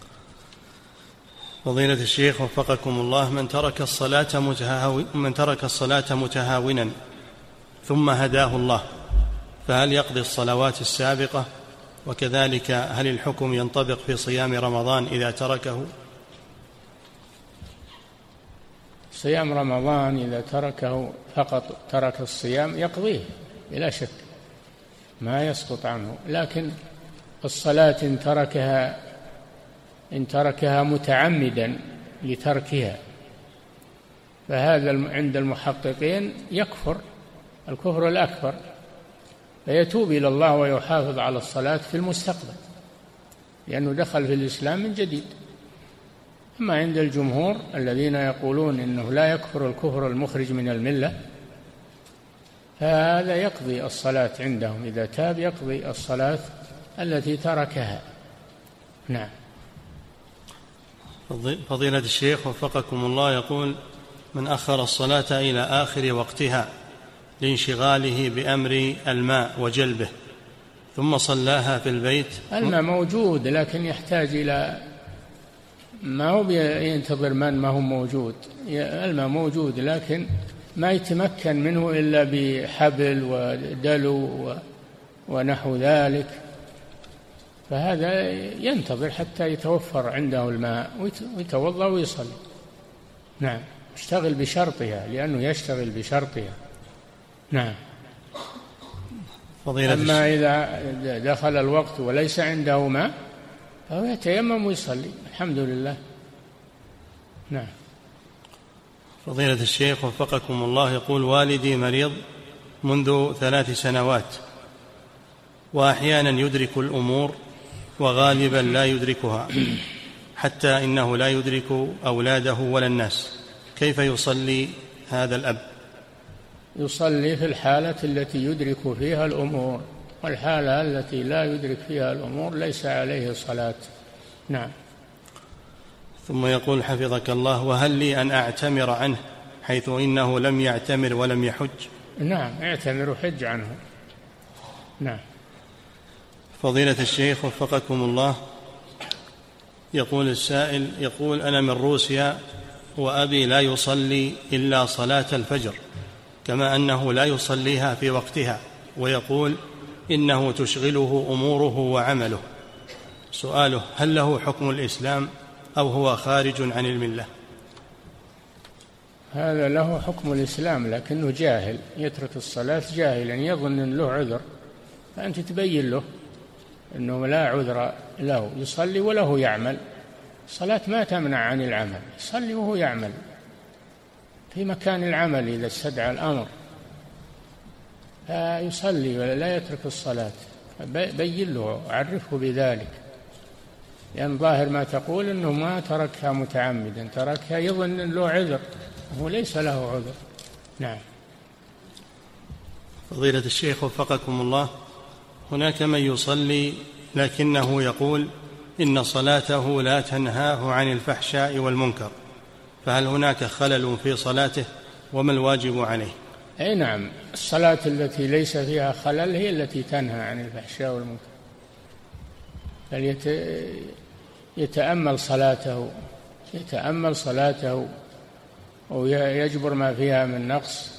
فضيلة الشيخ وفقكم الله، من ترك الصلاة متهاو... من ترك الصلاة متهاونا ثم هداه الله، فهل يقضي الصلوات السابقة؟ وكذلك هل الحكم ينطبق في صيام رمضان إذا تركه؟ صيام رمضان إذا تركه فقط ترك الصيام يقضيه بلا شك، ما يسقط عنه. لكن الصلاة إن تركها إن تركها متعمدا لتركها فهذا عند المحققين يكفر الكفر الأكبر، فيتوب إلى الله ويحافظ على الصلاة في المستقبل، لأنه دخل في الإسلام من جديد. أما عند الجمهور الذين يقولون إنه لا يكفر الكفر المخرج من الملة، فهذا يقضي الصلاة عندهم، إذا تاب يقضي الصلاة التي تركها. نعم. فضيلة الشيخ وفقكم الله، يقول من أخر الصلاة إلى آخر وقتها لانشغاله بأمر الماء وجلبه ثم صلاها في البيت. الماء موجود لكن يحتاج إلى، ما هو ينتظر من ما هو موجود، الماء موجود لكن ما يتمكن منه إلا بحبل ودلو ونحو ذلك، فهذا ينتظر حتى يتوفر عنده الماء ويتوضأ ويصلي. نعم، يشتغل بشرطها لأنه يشتغل بشرطها. نعم. أما إذا دخل الوقت وليس عنده ماء فهو يتيمم ويصلي، الحمد لله. نعم. فضيلة الشيخ وفقكم الله، يقول والدي مريض منذ ثلاث سنوات وأحيانا يدرك الأمور وغالبا لا يدركها، حتى إنه لا يدرك أولاده ولا الناس، كيف يصلي هذا الأب؟ يصلي في الحالة التي يدرك فيها الأمور، والحالة التي لا يدرك فيها الأمور ليس عليه صلاة. نعم. ثم يقول حفظك الله، وهل لي أن أعتمر عنه حيث إنه لم يعتمر ولم يحج؟ نعم، اعتمر وحج عنه. نعم. فضيلة الشيخ وفقكم الله، يقول السائل، يقول أنا من روسيا وأبي لا يصلي إلا صلاة الفجر، كما أنه لا يصليها في وقتها ويقول إنه تشغله أموره وعمله. سؤاله: هل له حكم الإسلام أو هو خارج عن الملة؟ هذا له حكم الإسلام لكنه جاهل، يترك الصلاة جاهلا يظن أن له عذر، فأنت تبين له أنه لا عذر له، يصلي وله يعمل. الصلاة ما تمنع عن العمل، يصلي وهو يعمل في مكان العمل إذا استدعى الأمر، فيصلي ولا يترك الصلاة. بين له، عرفه بذلك، لأن ظاهر ما تقول أنه ما تركها متعمدا، تركها يظن أن له عذر وهو ليس له عذر. نعم. فضيلة الشيخ وفقكم الله، هناك من يصلي لكنه يقول إن صلاته لا تنهاه عن الفحشاء والمنكر، فهل هناك خلل في صلاته وما الواجب عليه؟ أي نعم، الصلاة التي ليس فيها خلل هي التي تنهى عن الفحشاء والمنكر، فليتأمل صلاته يتأمل صلاته ويجبر ما فيها من نقص.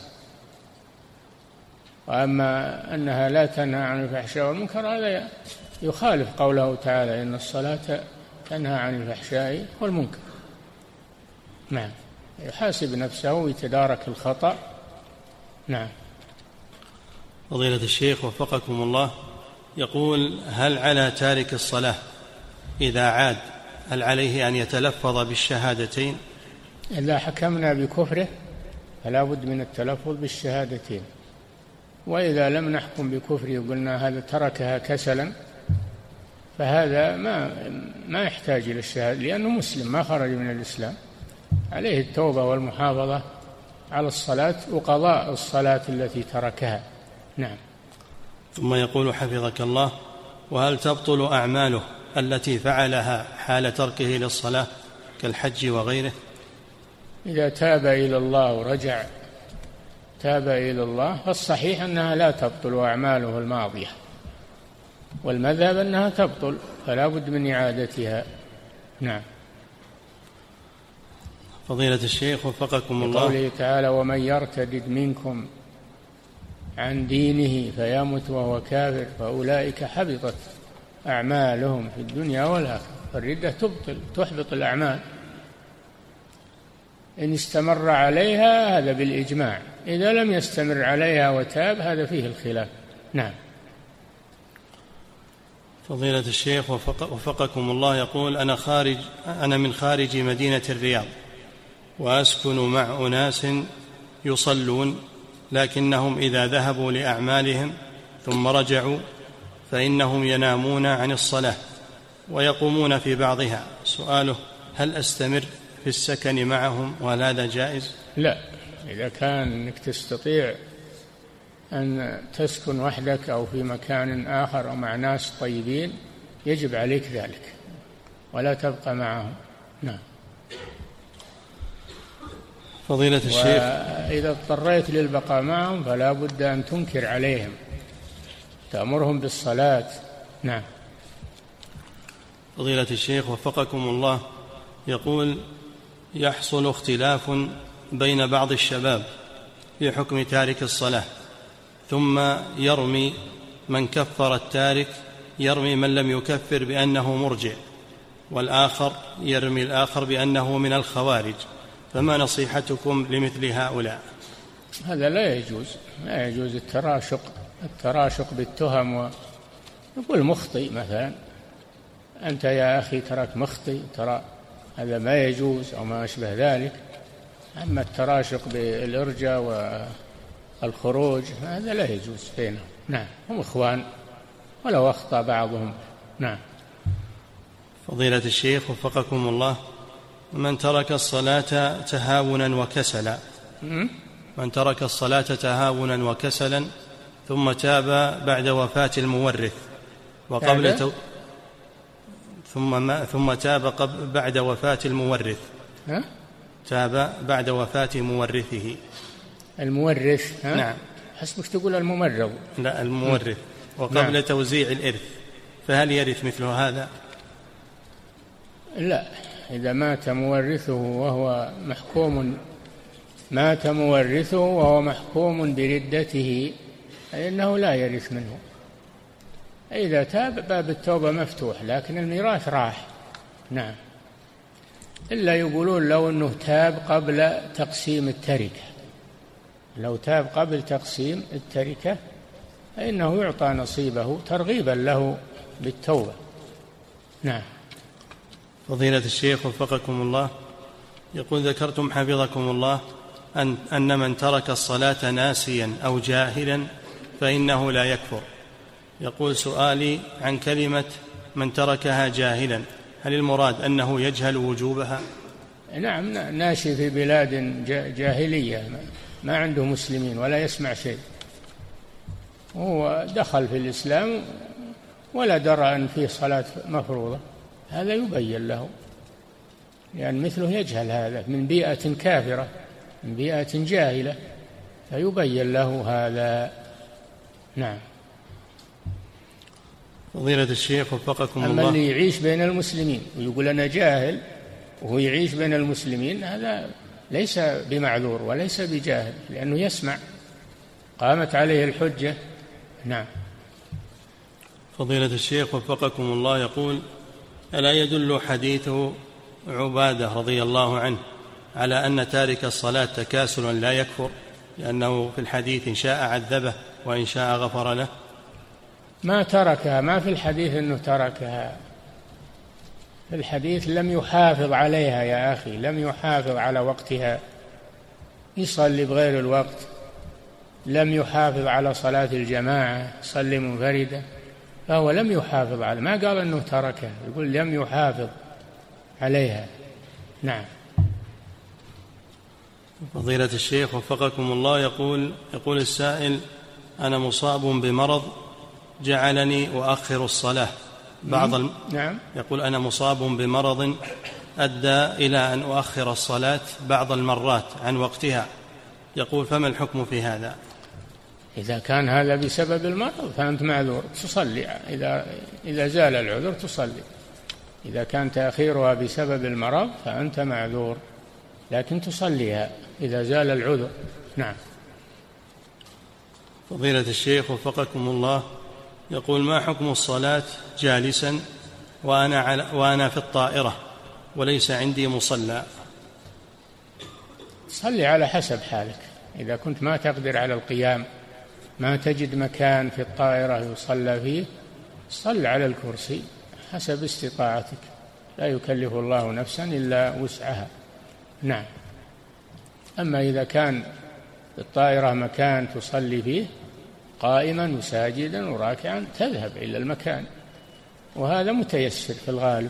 وأما أنها لا تنهى عن الفحشاء والمنكر هذا يخالف قوله تعالى إن الصلاة تنهى عن الفحشاء والمنكر. نعم، يحاسب نفسه ويتدارك الخطأ. نعم. فضيلة الشيخ وفقكم الله، يقول: هل على تارك الصلاة إذا عاد هل عليه أن يتلفظ بالشهادتين؟ إذا حكمنا بكفره فلا بد من التلفظ بالشهادتين، وإذا لم نحكم بكفره وقلنا هذا تركها كسلا فهذا ما ما يحتاج إلى الشهادة، لأنه مسلم ما خرج من الإسلام، عليه التوبة والمحافظة على الصلاة وقضاء الصلاة التي تركها. نعم. ثم يقول حفظك الله: وهل تبطل أعماله التي فعلها حال تركه للصلاة كالحج وغيره؟ إذا تاب إلى الله ورجع تاب إلى الله فالصحيح أنها لا تبطل أعماله الماضية، والمذهب أنها تبطل فلا بد من إعادتها. نعم. فضيلة الشيخ وفقكم الله، قوله تعالى: ومن يرتد منكم عن دينه فيمت وهو كافر فأولئك حبطت أعمالهم في الدنيا والآخرة. فالردة تبطل تحبط الأعمال، إن استمر عليها هذا بالإجماع، إذا لم يستمر عليها وتاب هذا فيه الخلاف. نعم. فضيلة الشيخ وفقكم الله، يقول: أنا خارج أنا من خارج مدينة الرياض وأسكن مع أناس يصلون، لكنهم إذا ذهبوا لأعمالهم ثم رجعوا فإنهم ينامون عن الصلاة ويقومون في بعضها. سؤاله: هل أستمر في السكن معهم وهل هذا جائز؟ لا، إذا كان أنك تستطيع أن تسكن وحدك أو في مكان آخر أو مع ناس طيبين يجب عليك ذلك ولا تبقى معهم. نعم. فضيلة الشيخ، وإذا اضطريت للبقاء معهم فلا بد أن تنكر عليهم، تأمرهم بالصلاة. نعم. فضيلة الشيخ وفقكم الله، يقول: يحصل اختلاف بين بعض الشباب في حكم تارك الصلاة، ثم يرمي من كفر التارك يرمي من لم يكفر بأنه مرجع، والآخر يرمي الآخر بأنه من الخوارج، فما نصيحتكم لمثل هؤلاء؟ هذا لا يجوز، لا يجوز التراشق التراشق بالتهم. ويقول مخطئ مثلا، أنت يا أخي تراك مخطئ، ترى هذا ما يجوز أو ما أشبه ذلك. أما التراشق بالإرجاء والخروج هذا لا يجوز بينهم. نعم، هم إخوان ولو أخطأ بعضهم. نعم. فضيلة الشيخ وفقكم الله، من ترك الصلاة تهاونا وكسلا من ترك الصلاة تهاونا وكسلا ثم تاب بعد وفاة المورث وقبل تو... ثم ما... ثم تاب قبل... بعد وفاة المورث ها؟ تاب بعد وفاة مورثه. المورث ها؟ نعم. حسبك تقول الممرض. لا، المورث. وقبل نعم. توزيع الإرث، فهل يرث مثل هذا؟ لا، إذا مات مورثه وهو محكوم مات مورثه وهو محكوم بردته فإنه لا يرث منه. إذا تاب باب التوبة مفتوح، لكن الميراث راح. نعم، إلا يقولون لو أنه تاب قبل تقسيم التركة، لو تاب قبل تقسيم التركة فإنه يعطى نصيبه ترغيبا له بالتوبة. نعم. فضيلة الشيخ وفقكم الله، يقول ذكرتم حفظكم الله أن, أن من ترك الصلاة ناسيا أو جاهلا فإنه لا يكفر. يقول سؤالي عن كلمة من تركها جاهلا، هل المراد أنه يجهل وجوبها؟ نعم، ناشي في بلاد جاهلية ما عنده مسلمين ولا يسمع شيء، هو دخل في الإسلام ولا درى أن فيه صلاة مفروضة، هذا يبين له، لأن يعني مثله يجهل هذا من بيئة كافرة، من بيئة جاهلة، فيبين له هذا. نعم. فضيلة الشيخ وفقكم الله، أما اللي يعيش بين المسلمين ويقول أنا جاهل وهو يعيش بين المسلمين هذا ليس بمعذور وليس بجاهل، لأنه يسمع، قامت عليه الحجة. نعم. فضيلة الشيخ وفقكم الله، يقول ألا يدل حديث عبادة رضي الله عنه على أن تارك الصلاة تكاسلا لا يكفر، لأنه في الحديث إن شاء عذبه وإن شاء غفر له؟ ما تركها، ما في الحديث أنه تركها، في الحديث لم يحافظ عليها يا أخي، لم يحافظ على وقتها، يصلي بغير الوقت، لم يحافظ على صلاة الجماعة، صلي منفردا، فهو لم يحافظ على، ما قال أنه تركها، يقول لم يحافظ عليها. نعم. فضيلة الشيخ وفقكم الله، يقول يقول السائل أنا مصاب بمرض جعلني أؤخر الصلاة بعض الم... نعم. يقول أنا مصاب بمرض أدى إلى أن أؤخر الصلاة بعض المرات عن وقتها، يقول فما الحكم في هذا؟ إذا كان هذا بسبب المرض فأنت معذور، تصلي إذا إذا زال العذر تصلي، إذا كان تأخيرها بسبب المرض فأنت معذور، لكن تصليها إذا زال العذر. نعم. فضيلة الشيخ وفقكم الله، يقول ما حكم الصلاة جالسا وأنا, على وأنا في الطائرة وليس عندي مصلى؟ صلي على حسب حالك، إذا كنت ما تقدر على القيام، ما تجد مكان في الطائرة يصلى فيه، صل على الكرسي حسب استطاعتك، لا يكلف الله نفسا إلا وسعها. نعم. أما إذا كان في الطائرة مكان تصلي فيه قائما وساجدا وراكعا تذهب إلى المكان، وهذا متيسر في الغالب،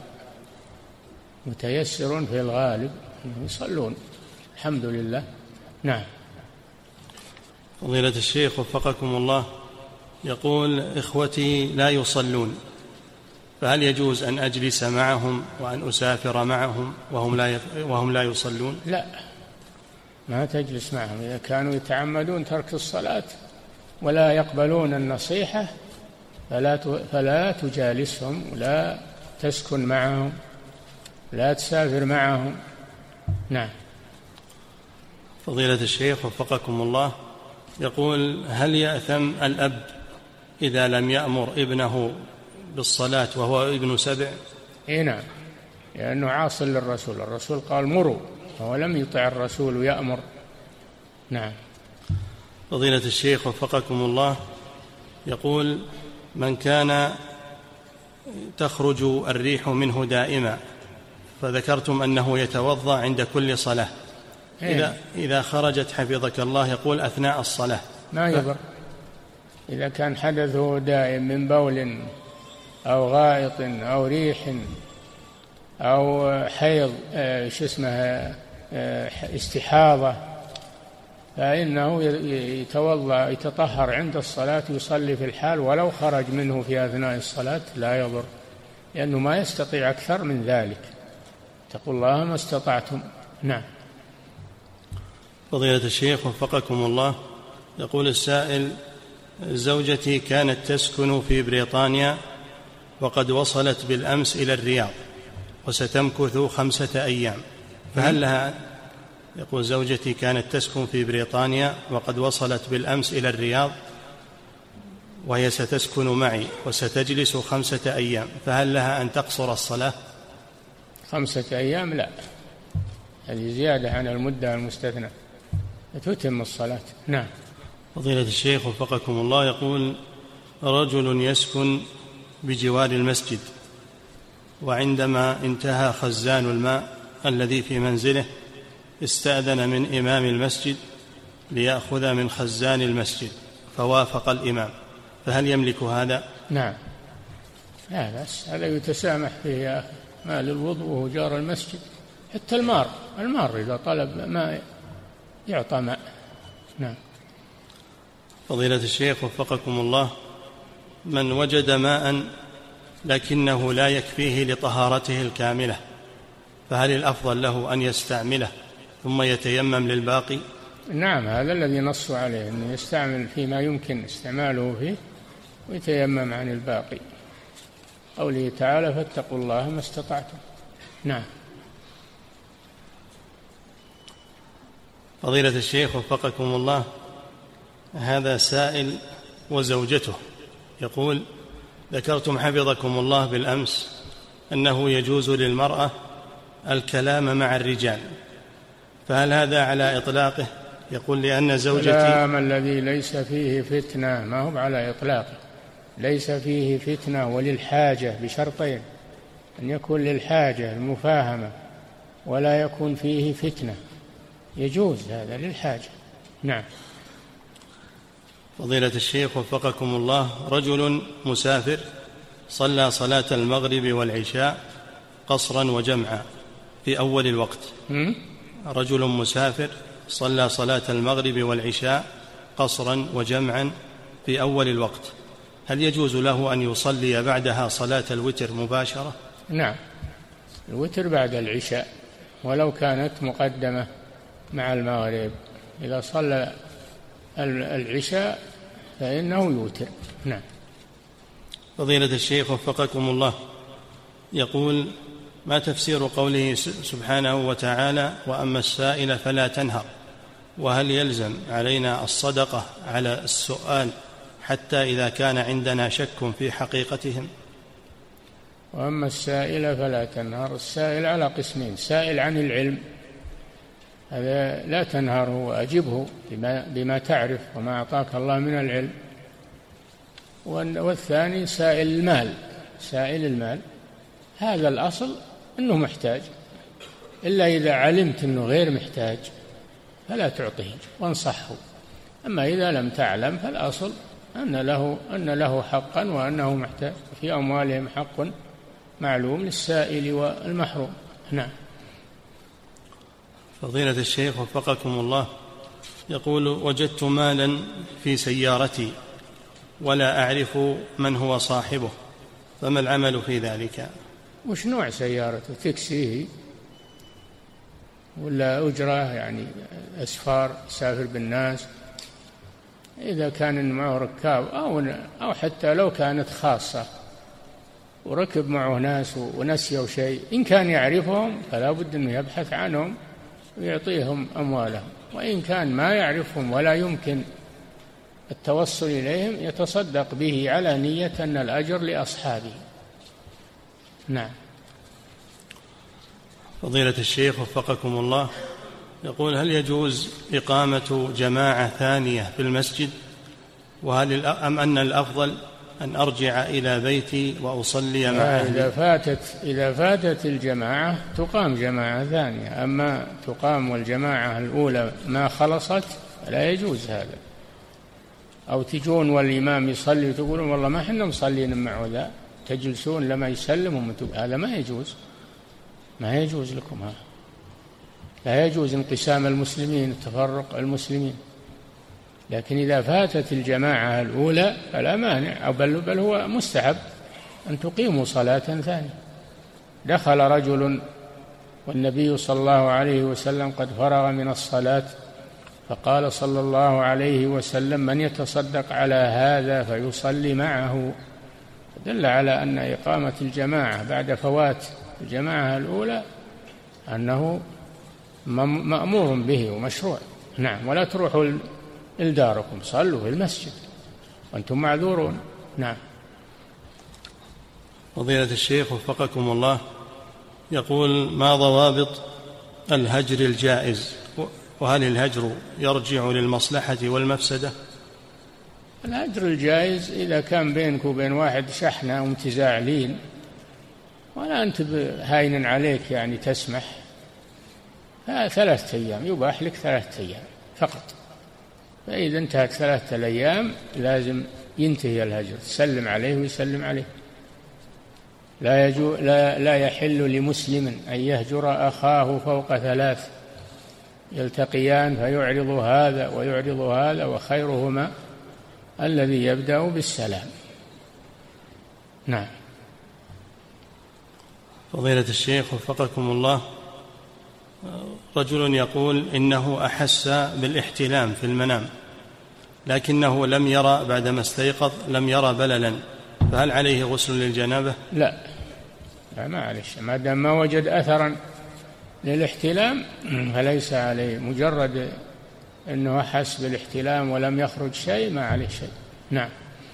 متيسر في الغالب يصلون الحمد لله. نعم. فضيلة الشيخ وفقكم الله، يقول إخوتي لا يصلون، فهل يجوز أن أجلس معهم وأن أسافر معهم وهم لا وهم لا يصلون؟ لا، ما تجلس معهم، إذا كانوا يتعمدون ترك الصلاة ولا يقبلون النصيحة فلا فلا تجالسهم ولا تسكن معهم، لا تسافر معهم. نعم. فضيلة الشيخ وفقكم الله، يقول هل يأثم الأب إذا لم يأمر ابنه بالصلاة وهو ابن سبع؟ إيه نعم، لأنه عاص للرسول، الرسول قال مروا، وهو لم يطع الرسول يأمر. نعم. فضيلة الشيخ وفقكم الله، يقول من كان تخرج الريح منه دائما، فذكرتم أنه يتوضأ عند كل صلاة، إذا, إذا خرجت حفظك الله يقول أثناء الصلاة ما يضر، إذا كان حدثه دائم من بول أو غائط أو ريح أو حيض شو اسمها استحاضة، فإنه يتوضأ يتطهر عند الصلاة، يصلي في الحال ولو خرج منه في أثناء الصلاة لا يضر، لأنه ما يستطيع أكثر من ذلك، اتقوا الله ما استطعتم. نعم. فضيلة الشيخ وفقكم الله، يقول السائل زوجتي كانت تسكن في بريطانيا وقد وصلت بالأمس إلى الرياض وستمكث خمسة أيام، فهل لها يقول: زوجتي كانت تسكن في بريطانيا وقد وصلت بالأمس إلى الرياض، وهي ستسكن معي وستجلس خمسة أيام، فهل لها أن تقصر الصلاة؟ خمسة أيام لا، هذه زيادة عن المدة المستثنى، تتم الصلاة. نعم. فضيلة الشيخ وفقكم الله، يقول: رجل يسكن بجوار المسجد، وعندما انتهى خزان الماء الذي في منزله استأذن من إمام المسجد ليأخذ من خزان المسجد فوافق الإمام، فهل يملك هذا؟ نعم، لا بأس، هذا يتسامح فيه يا أخي، ما للوضوء وهو جار المسجد. حتى المار المار إذا طلب ماء يعطى ماء. نعم. فضيلة الشيخ وفقكم الله، من وجد ماء لكنه لا يكفيه لطهارته الكاملة، فهل الأفضل له أن يستعمله ثم يتيمم للباقي؟ نعم، هذا الذي نصوا عليه، أنه يستعمل فيما يمكن استعماله فيه ويتيمم عن الباقي. قوله تعالى: فاتقوا الله ما استطعتم. نعم. فضيلة الشيخ وفقكم الله، هذا سائل وزوجته يقول: ذكرتم حفظكم الله بالأمس أنه يجوز للمرأة الكلام مع الرجال، فهل هذا على إطلاقه؟ يقول: لأن زوجتي الكلام الذي ليس فيه فتنة ما هو على إطلاقه، ليس فيه فتنة وللحاجة بشرطين: أن يكون للحاجة المفاهمة ولا يكون فيه فتنة، يجوز هذا للحاجة. نعم. فضيلة الشيخ وفقكم الله، رجل مسافر صلى صلاة المغرب والعشاء قصرا وجمعا في أول الوقت. م? رجل مسافر صلى صلاة المغرب والعشاء قصرا وجمعا في أول الوقت، هل يجوز له أن يصلي بعدها صلاة الوتر مباشرة؟ نعم، الوتر بعد العشاء ولو كانت مقدمة مع المغرب، إذا صلى العشاء فإنه يوتر. نعم. فضيلة الشيخ وفقكم الله، يقول: ما تفسير قوله سبحانه وتعالى: وأما السائل فلا تنهر؟ وهل يلزم علينا الصدقة على السؤال حتى إذا كان عندنا شك في حقيقتهم؟ وأما السائل فلا تنهر، السائل على قسمين: سائل عن العلم، هذا لا تنهره وأجبه بما, بما تعرف وما أعطاك الله من العلم. والثاني سائل المال، سائل المال هذا الأصل أنه محتاج، إلا إذا علمت أنه غير محتاج فلا تعطيه وانصحه. أما إذا لم تعلم فالأصل أن له, أن له حقا وأنه محتاج، في أموالهم حق معلوم للسائل والمحروم. نعم. فضيلة الشيخ وفقكم الله، يقول: وجدت مالا في سيارتي ولا أعرف من هو صاحبه، فما العمل في ذلك؟ وش نوع سيارته؟ تكسيه ولا أجرة، يعني أسفار سافر بالناس؟ إذا كان معه ركاب أو, أو حتى لو كانت خاصة وركب معه ناس ونسيوا شيء، إن كان يعرفهم فلا بد أنه يبحث عنهم ويعطيهم أموالهم، وإن كان ما يعرفهم ولا يمكن التوصل إليهم يتصدق به على نية أن الأجر لأصحابه. نعم. فضيلة الشيخ وفقكم الله، يقول: هل يجوز إقامة جماعة ثانية في المسجد؟ وهل أم أن الأفضل أن أرجع إلى بيتي وأصلي مع أهلي؟ إذا فاتت إذا فاتت الجماعة تقام جماعة ثانية، أما تقام والجماعة الأولى ما خلصت لا يجوز هذا. أو تجون والإمام يصلي وتقولون والله ما إحنا مصلين معه ذا، تجلسون لما يسلم، هذا ما يجوز، ما يجوز لكم هذا. لا يجوز انقسام المسلمين، تفرق المسلمين. لكن إذا فاتت الجماعة الأولى فلا مانع، أو بل, بل هو مستحب أن تقيموا صلاة ثانية. دخل رجل والنبي صلى الله عليه وسلم قد فرغ من الصلاة، فقال صلى الله عليه وسلم: من يتصدق على هذا فيصلي معه. دل على أن إقامة الجماعة بعد فوات الجماعة الأولى أنه مأمور به ومشروع. نعم. ولا تروحوا لداركم، صلوا في المسجد وأنتم معذورون. نعم. فضيلة الشيخ وفقكم الله، يقول: ما ضوابط الهجر الجائز؟ وهل الهجر يرجع للمصلحة والمفسدة؟ الهجر الجائز إذا كان بينك وبين واحد شحنة ومتزاعلين ولا أنت هاين عليك يعني تسمح، ثلاثة أيام يباح لك، ثلاثة أيام فقط. فإذا انتهت ثلاثة الأيام لازم ينتهي الهجر، تسلم عليه ويسلم عليه. لا, يجو لا, لا يحل لمسلم أن يهجر أخاه فوق ثلاث، يلتقيان فيعرض هذا ويعرض هذا، وخيرهما الذي يبدأ بالسلام. نعم. فضيلة الشيخ وفقكم الله، رجل يقول إنه أحس بالاحتلام في المنام لكنه لم يرى بعدما استيقظ لم يرى بللا، فهل عليه غسل للجنابة؟ لا, لا ما عليه، ما دام ما وجد أثرا للاحتلام فليس عليه. مجرد أنه أحس بالاحتلام ولم يخرج شيء ما عليه شيء. نعم.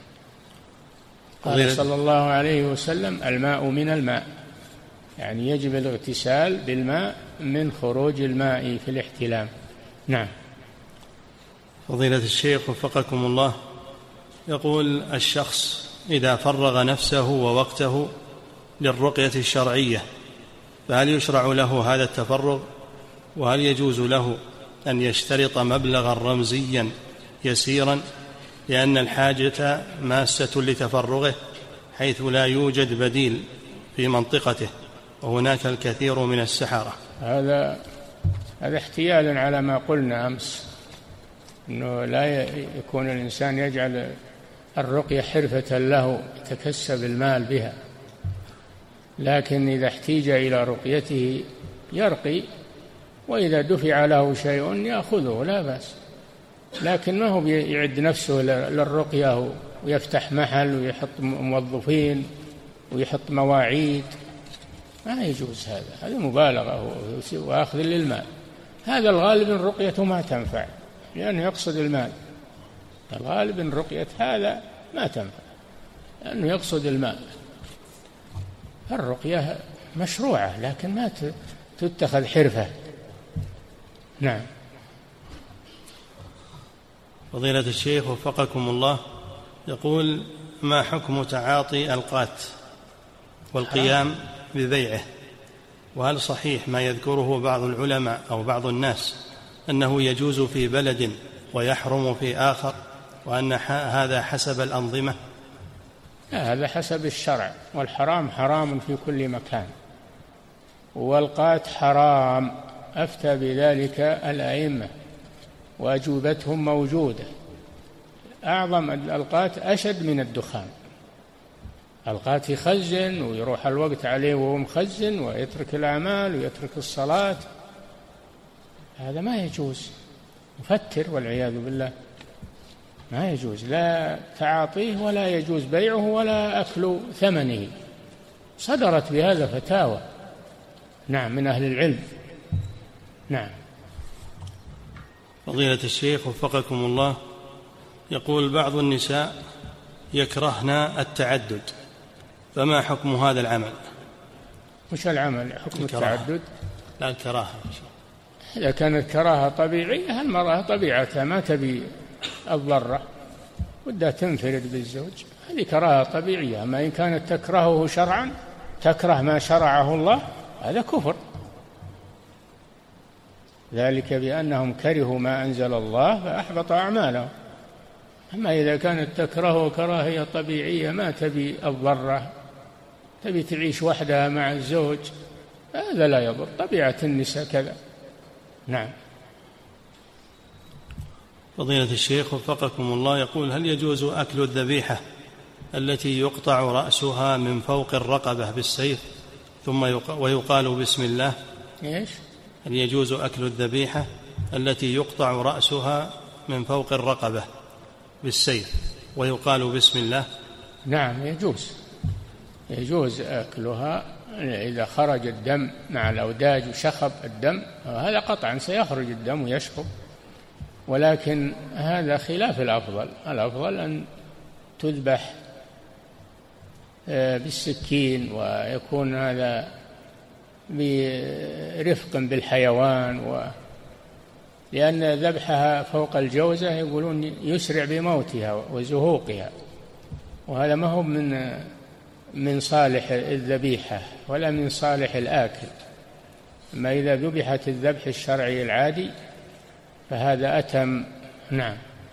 قال صلى الله عليه وسلم: الماء من الماء، يعني يجب الاغتسال بالماء من خروج الماء في الاحتلام. نعم. فضيلة الشيخ وفقكم الله، يقول: الشخص إذا فرغ نفسه ووقته للرقية الشرعية فهل يشرع له هذا التفرغ؟ وهل يجوز له أن يشترط مبلغا رمزيا يسيرا لأن الحاجة ماسة لتفرغه حيث لا يوجد بديل في منطقته وهناك الكثير من السحرة؟ هذا هذا احتيال على ما قلنا أمس، أنه لا يكون الإنسان يجعل الرقية حرفة له يتكسب المال بها، لكن إذا احتيج إلى رقيته يرقي، وإذا دفع له شيء يأخذه لا بأس، لكن ما هو يعد نفسه للرقية ويفتح محل ويحط موظفين ويحط مواعيد، ما يجوز هذا، هذا مبالغة وأخذ للمال. هذا الغالب الرقية ما تنفع لأنه يقصد المال، الغالب الرقية هذا ما تنفع لأنه يقصد المال. الرقية مشروعة لكن ما تتخذ حرفة. نعم. فضيلة الشيخ وفقكم الله، يقول: ما حكم تعاطي القات والقيام ببيعه؟ وهل صحيح ما يذكره بعض العلماء أو بعض الناس أنه يجوز في بلد ويحرم في آخر، وأن هذا حسب الأنظمة؟ لا، هذا حسب الشرع، والحرام حرام في كل مكان، والقات حرام، أفتى بذلك الأئمة وأجوبتهم موجودة. أعظم القات أشد من الدخان، القات يخزن ويروح الوقت عليه وهو مخزن ويترك الأعمال ويترك الصلاة، هذا ما يجوز، مفتر والعياذ بالله، ما يجوز لا تعاطيه ولا يجوز بيعه ولا أكل ثمنه. صدرت بهذا فتاوى نعم من أهل العلم. نعم. فضيلة الشيخ وفقكم الله، يقول: بعض النساء يكرهن التعدد، فما حكم هذا العمل؟ وش العمل؟ حكم الكراهة. التعدد؟ لا، الكراهة. إذا كانت كراهة طبيعية، المرأة طبيعتها ما تبي الضرة، بدها تنفرد بالزوج، هذه كراهة طبيعية. أما إن كانت تكرهه شرعا، تكره ما شرعه الله، هذا كفر، ذلك بأنهم كرهوا ما أنزل الله فأحبط أعمالهم. أما إذا كانت تكرهه كراهية طبيعية، ما تبي الضرة، تبي تعيش وحدها مع الزوج، هذا لا يضر، طبيعة النساء كذا. نعم. فضيلة الشيخ وفقكم الله، يقول: هل يجوز أكل الذبيحة التي يقطع رأسها من فوق الرقبة بالسيف ثم ويقال بسم الله؟ إيش؟ هل يجوز أكل الذبيحة التي يقطع رأسها من فوق الرقبة بالسيف ويقال بسم الله؟ نعم يجوز، يجوز أكلها إذا خرج الدم مع الأوداج وشخب الدم، هذا قطعا سيخرج الدم ويشخب، ولكن هذا خلاف الأفضل. الأفضل أن تذبح بالسكين، ويكون هذا برفق بالحيوان، و لأن ذبحها فوق الجوزة يقولون يسرع بموتها وزهوقها، وهذا ما هو من من صالح الذبيحة ولا من صالح الآكل. أما إذا ذبحت الذبح الشرعي العادي فهذا أتم. نعم.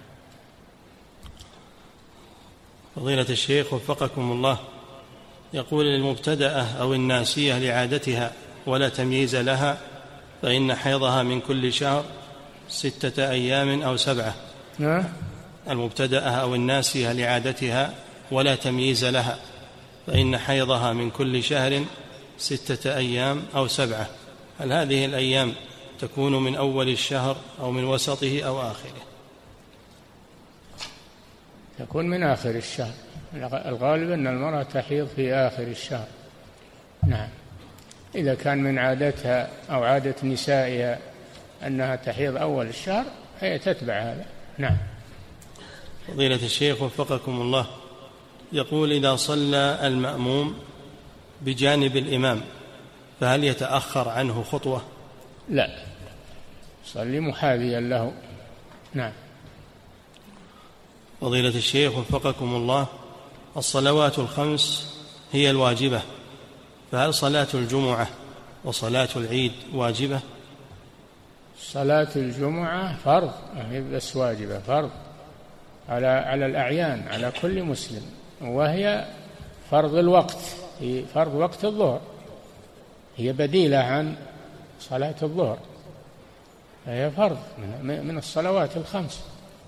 فضيلة الشيخ وفقكم الله، يقول المبتدأة أو الناسية لعادتها ولا تمييز لها، فإن حيضها من كل شهر ستة أيام أو سبعة. المبتدأة أو الناسية لعادتها ولا تمييز لها، فإن حيضها من كل شهر ستة أيام أو سبعة، هل هذه الأيام تكون من أول الشهر أو من وسطه أو آخره؟ تكون من آخر الشهر، الغالب أن المرأة تحيض في آخر الشهر. نعم. إذا كان من عادتها أو عادة نسائها أنها تحيض أول الشهر هي تتبع هذا. نعم. فضيلة الشيخ وفقكم الله، يقول إذا صلى المأموم بجانب الإمام فهل يتأخر عنه خطوة؟ لا، صلي محاذيا له. نعم. فضيلة الشيخ وفقكم الله، الصلوات الخمس هي الواجبة، فهل صلاة الجمعة وصلاة العيد واجبة؟ صلاة الجمعة فرض، هي بس واجبة، فرض على على الأعيان، على كل مسلم، وهي فرض الوقت، هي فرض وقت الظهر، هي بديلة عن صلاة الظهر، فهي فرض من الصلوات الخمس.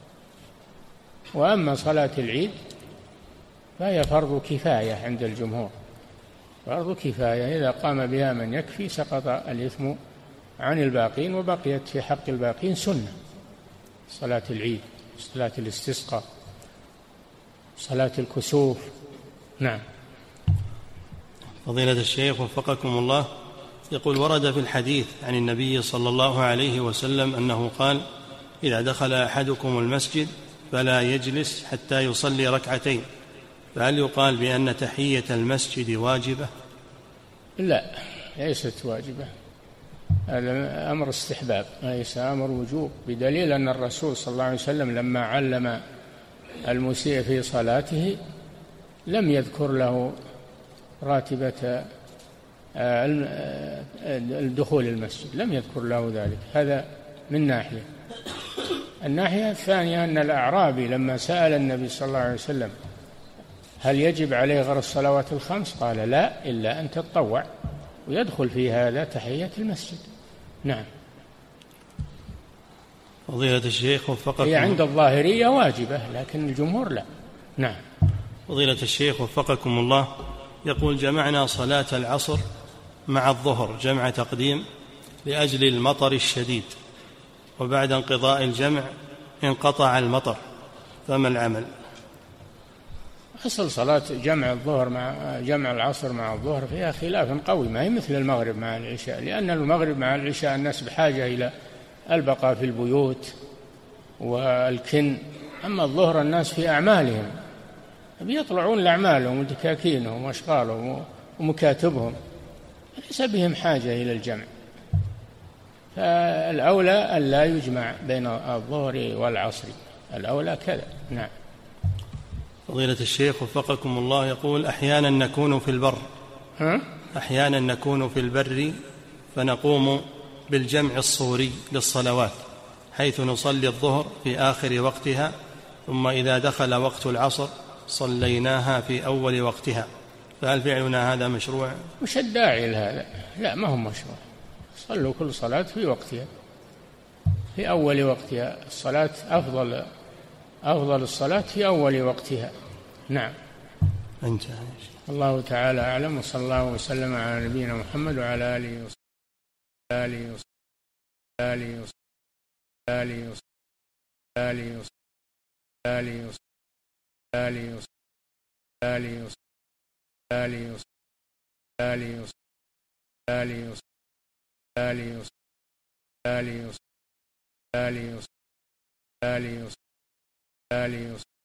وأما صلاة العيد فهي فرض كفاية عند الجمهور، فرض كفاية، إذا قام بها من يكفي سقط الإثم عن الباقين، وبقيت في حق الباقين سنة، صلاة العيد، صلاة الاستسقاء، صلاة الكسوف. نعم. فضيلة الشيخ وفقكم الله، يقول ورد في الحديث عن النبي صلى الله عليه وسلم أنه قال: إذا دخل أحدكم المسجد فلا يجلس حتى يصلي ركعتين، فهل يقال بأن تحية المسجد واجبة؟ لا، ليست واجبة، هذا أمر استحباب ليس أمر وجوب، بدليل أن الرسول صلى الله عليه وسلم لما علم المسيء في صلاته لم يذكر له راتبة الدخول المسجد، لم يذكر له ذلك. هذا من ناحية. الناحية الثانية أن الأعرابي لما سأل النبي صلى الله عليه وسلم هل يجب عليه غير الصلوات الخمس قال لا إلا أن تتطوع، ويدخل في هذا تحية المسجد. نعم. فضيلة الشيخ وفقكم، هي عند الظاهرية واجبة لكن الجمهور لا. نعم. فضيلة الشيخ وفقكم الله، يقول جمعنا صلاة العصر مع الظهر جمع تقديم لأجل المطر الشديد، وبعد انقضاء الجمع انقطع المطر، فما العمل؟ أصل صلاة جمع الظهر مع جمع العصر مع الظهر فيها خلاف قوي، ما هي مثل المغرب مع العشاء، لأن المغرب مع العشاء الناس بحاجة إلى البقاء في البيوت والكن، أما الظهر الناس في أعمالهم بيطلعون لأعمالهم ودكاكينهم وأشغالهم ومكاتبهم، ليس بهم حاجة إلى الجمع، فالأولى أن لا يجمع بين الظهر والعصر، الأولى كذا. نعم. فضيلة الشيخ وفقكم الله، يقول أحيانا نكون في البر ها؟ أحيانا نكون في البر فنقوم بالجمع الصوري للصلوات، حيث نصلي الظهر في آخر وقتها، ثم إذا دخل وقت العصر صليناها في أول وقتها، فهل فعلنا هذا مشروع؟ مش الداعي لهذا، لا ما هو مشروع، صلوا كل صلاة في وقتها في أول وقتها، الصلاة أفضل أفضل الصلاة في أول وقتها. نعم. انتهى. الله تعالى أعلم، وصلى الله وسلم على نبينا محمد وعلى آله وصحبه آله وصحبه آله وصحبه آله وصحبه آله وصحبه آله وصحبه آله وصحبه آله آله آله آله آله آله آله آله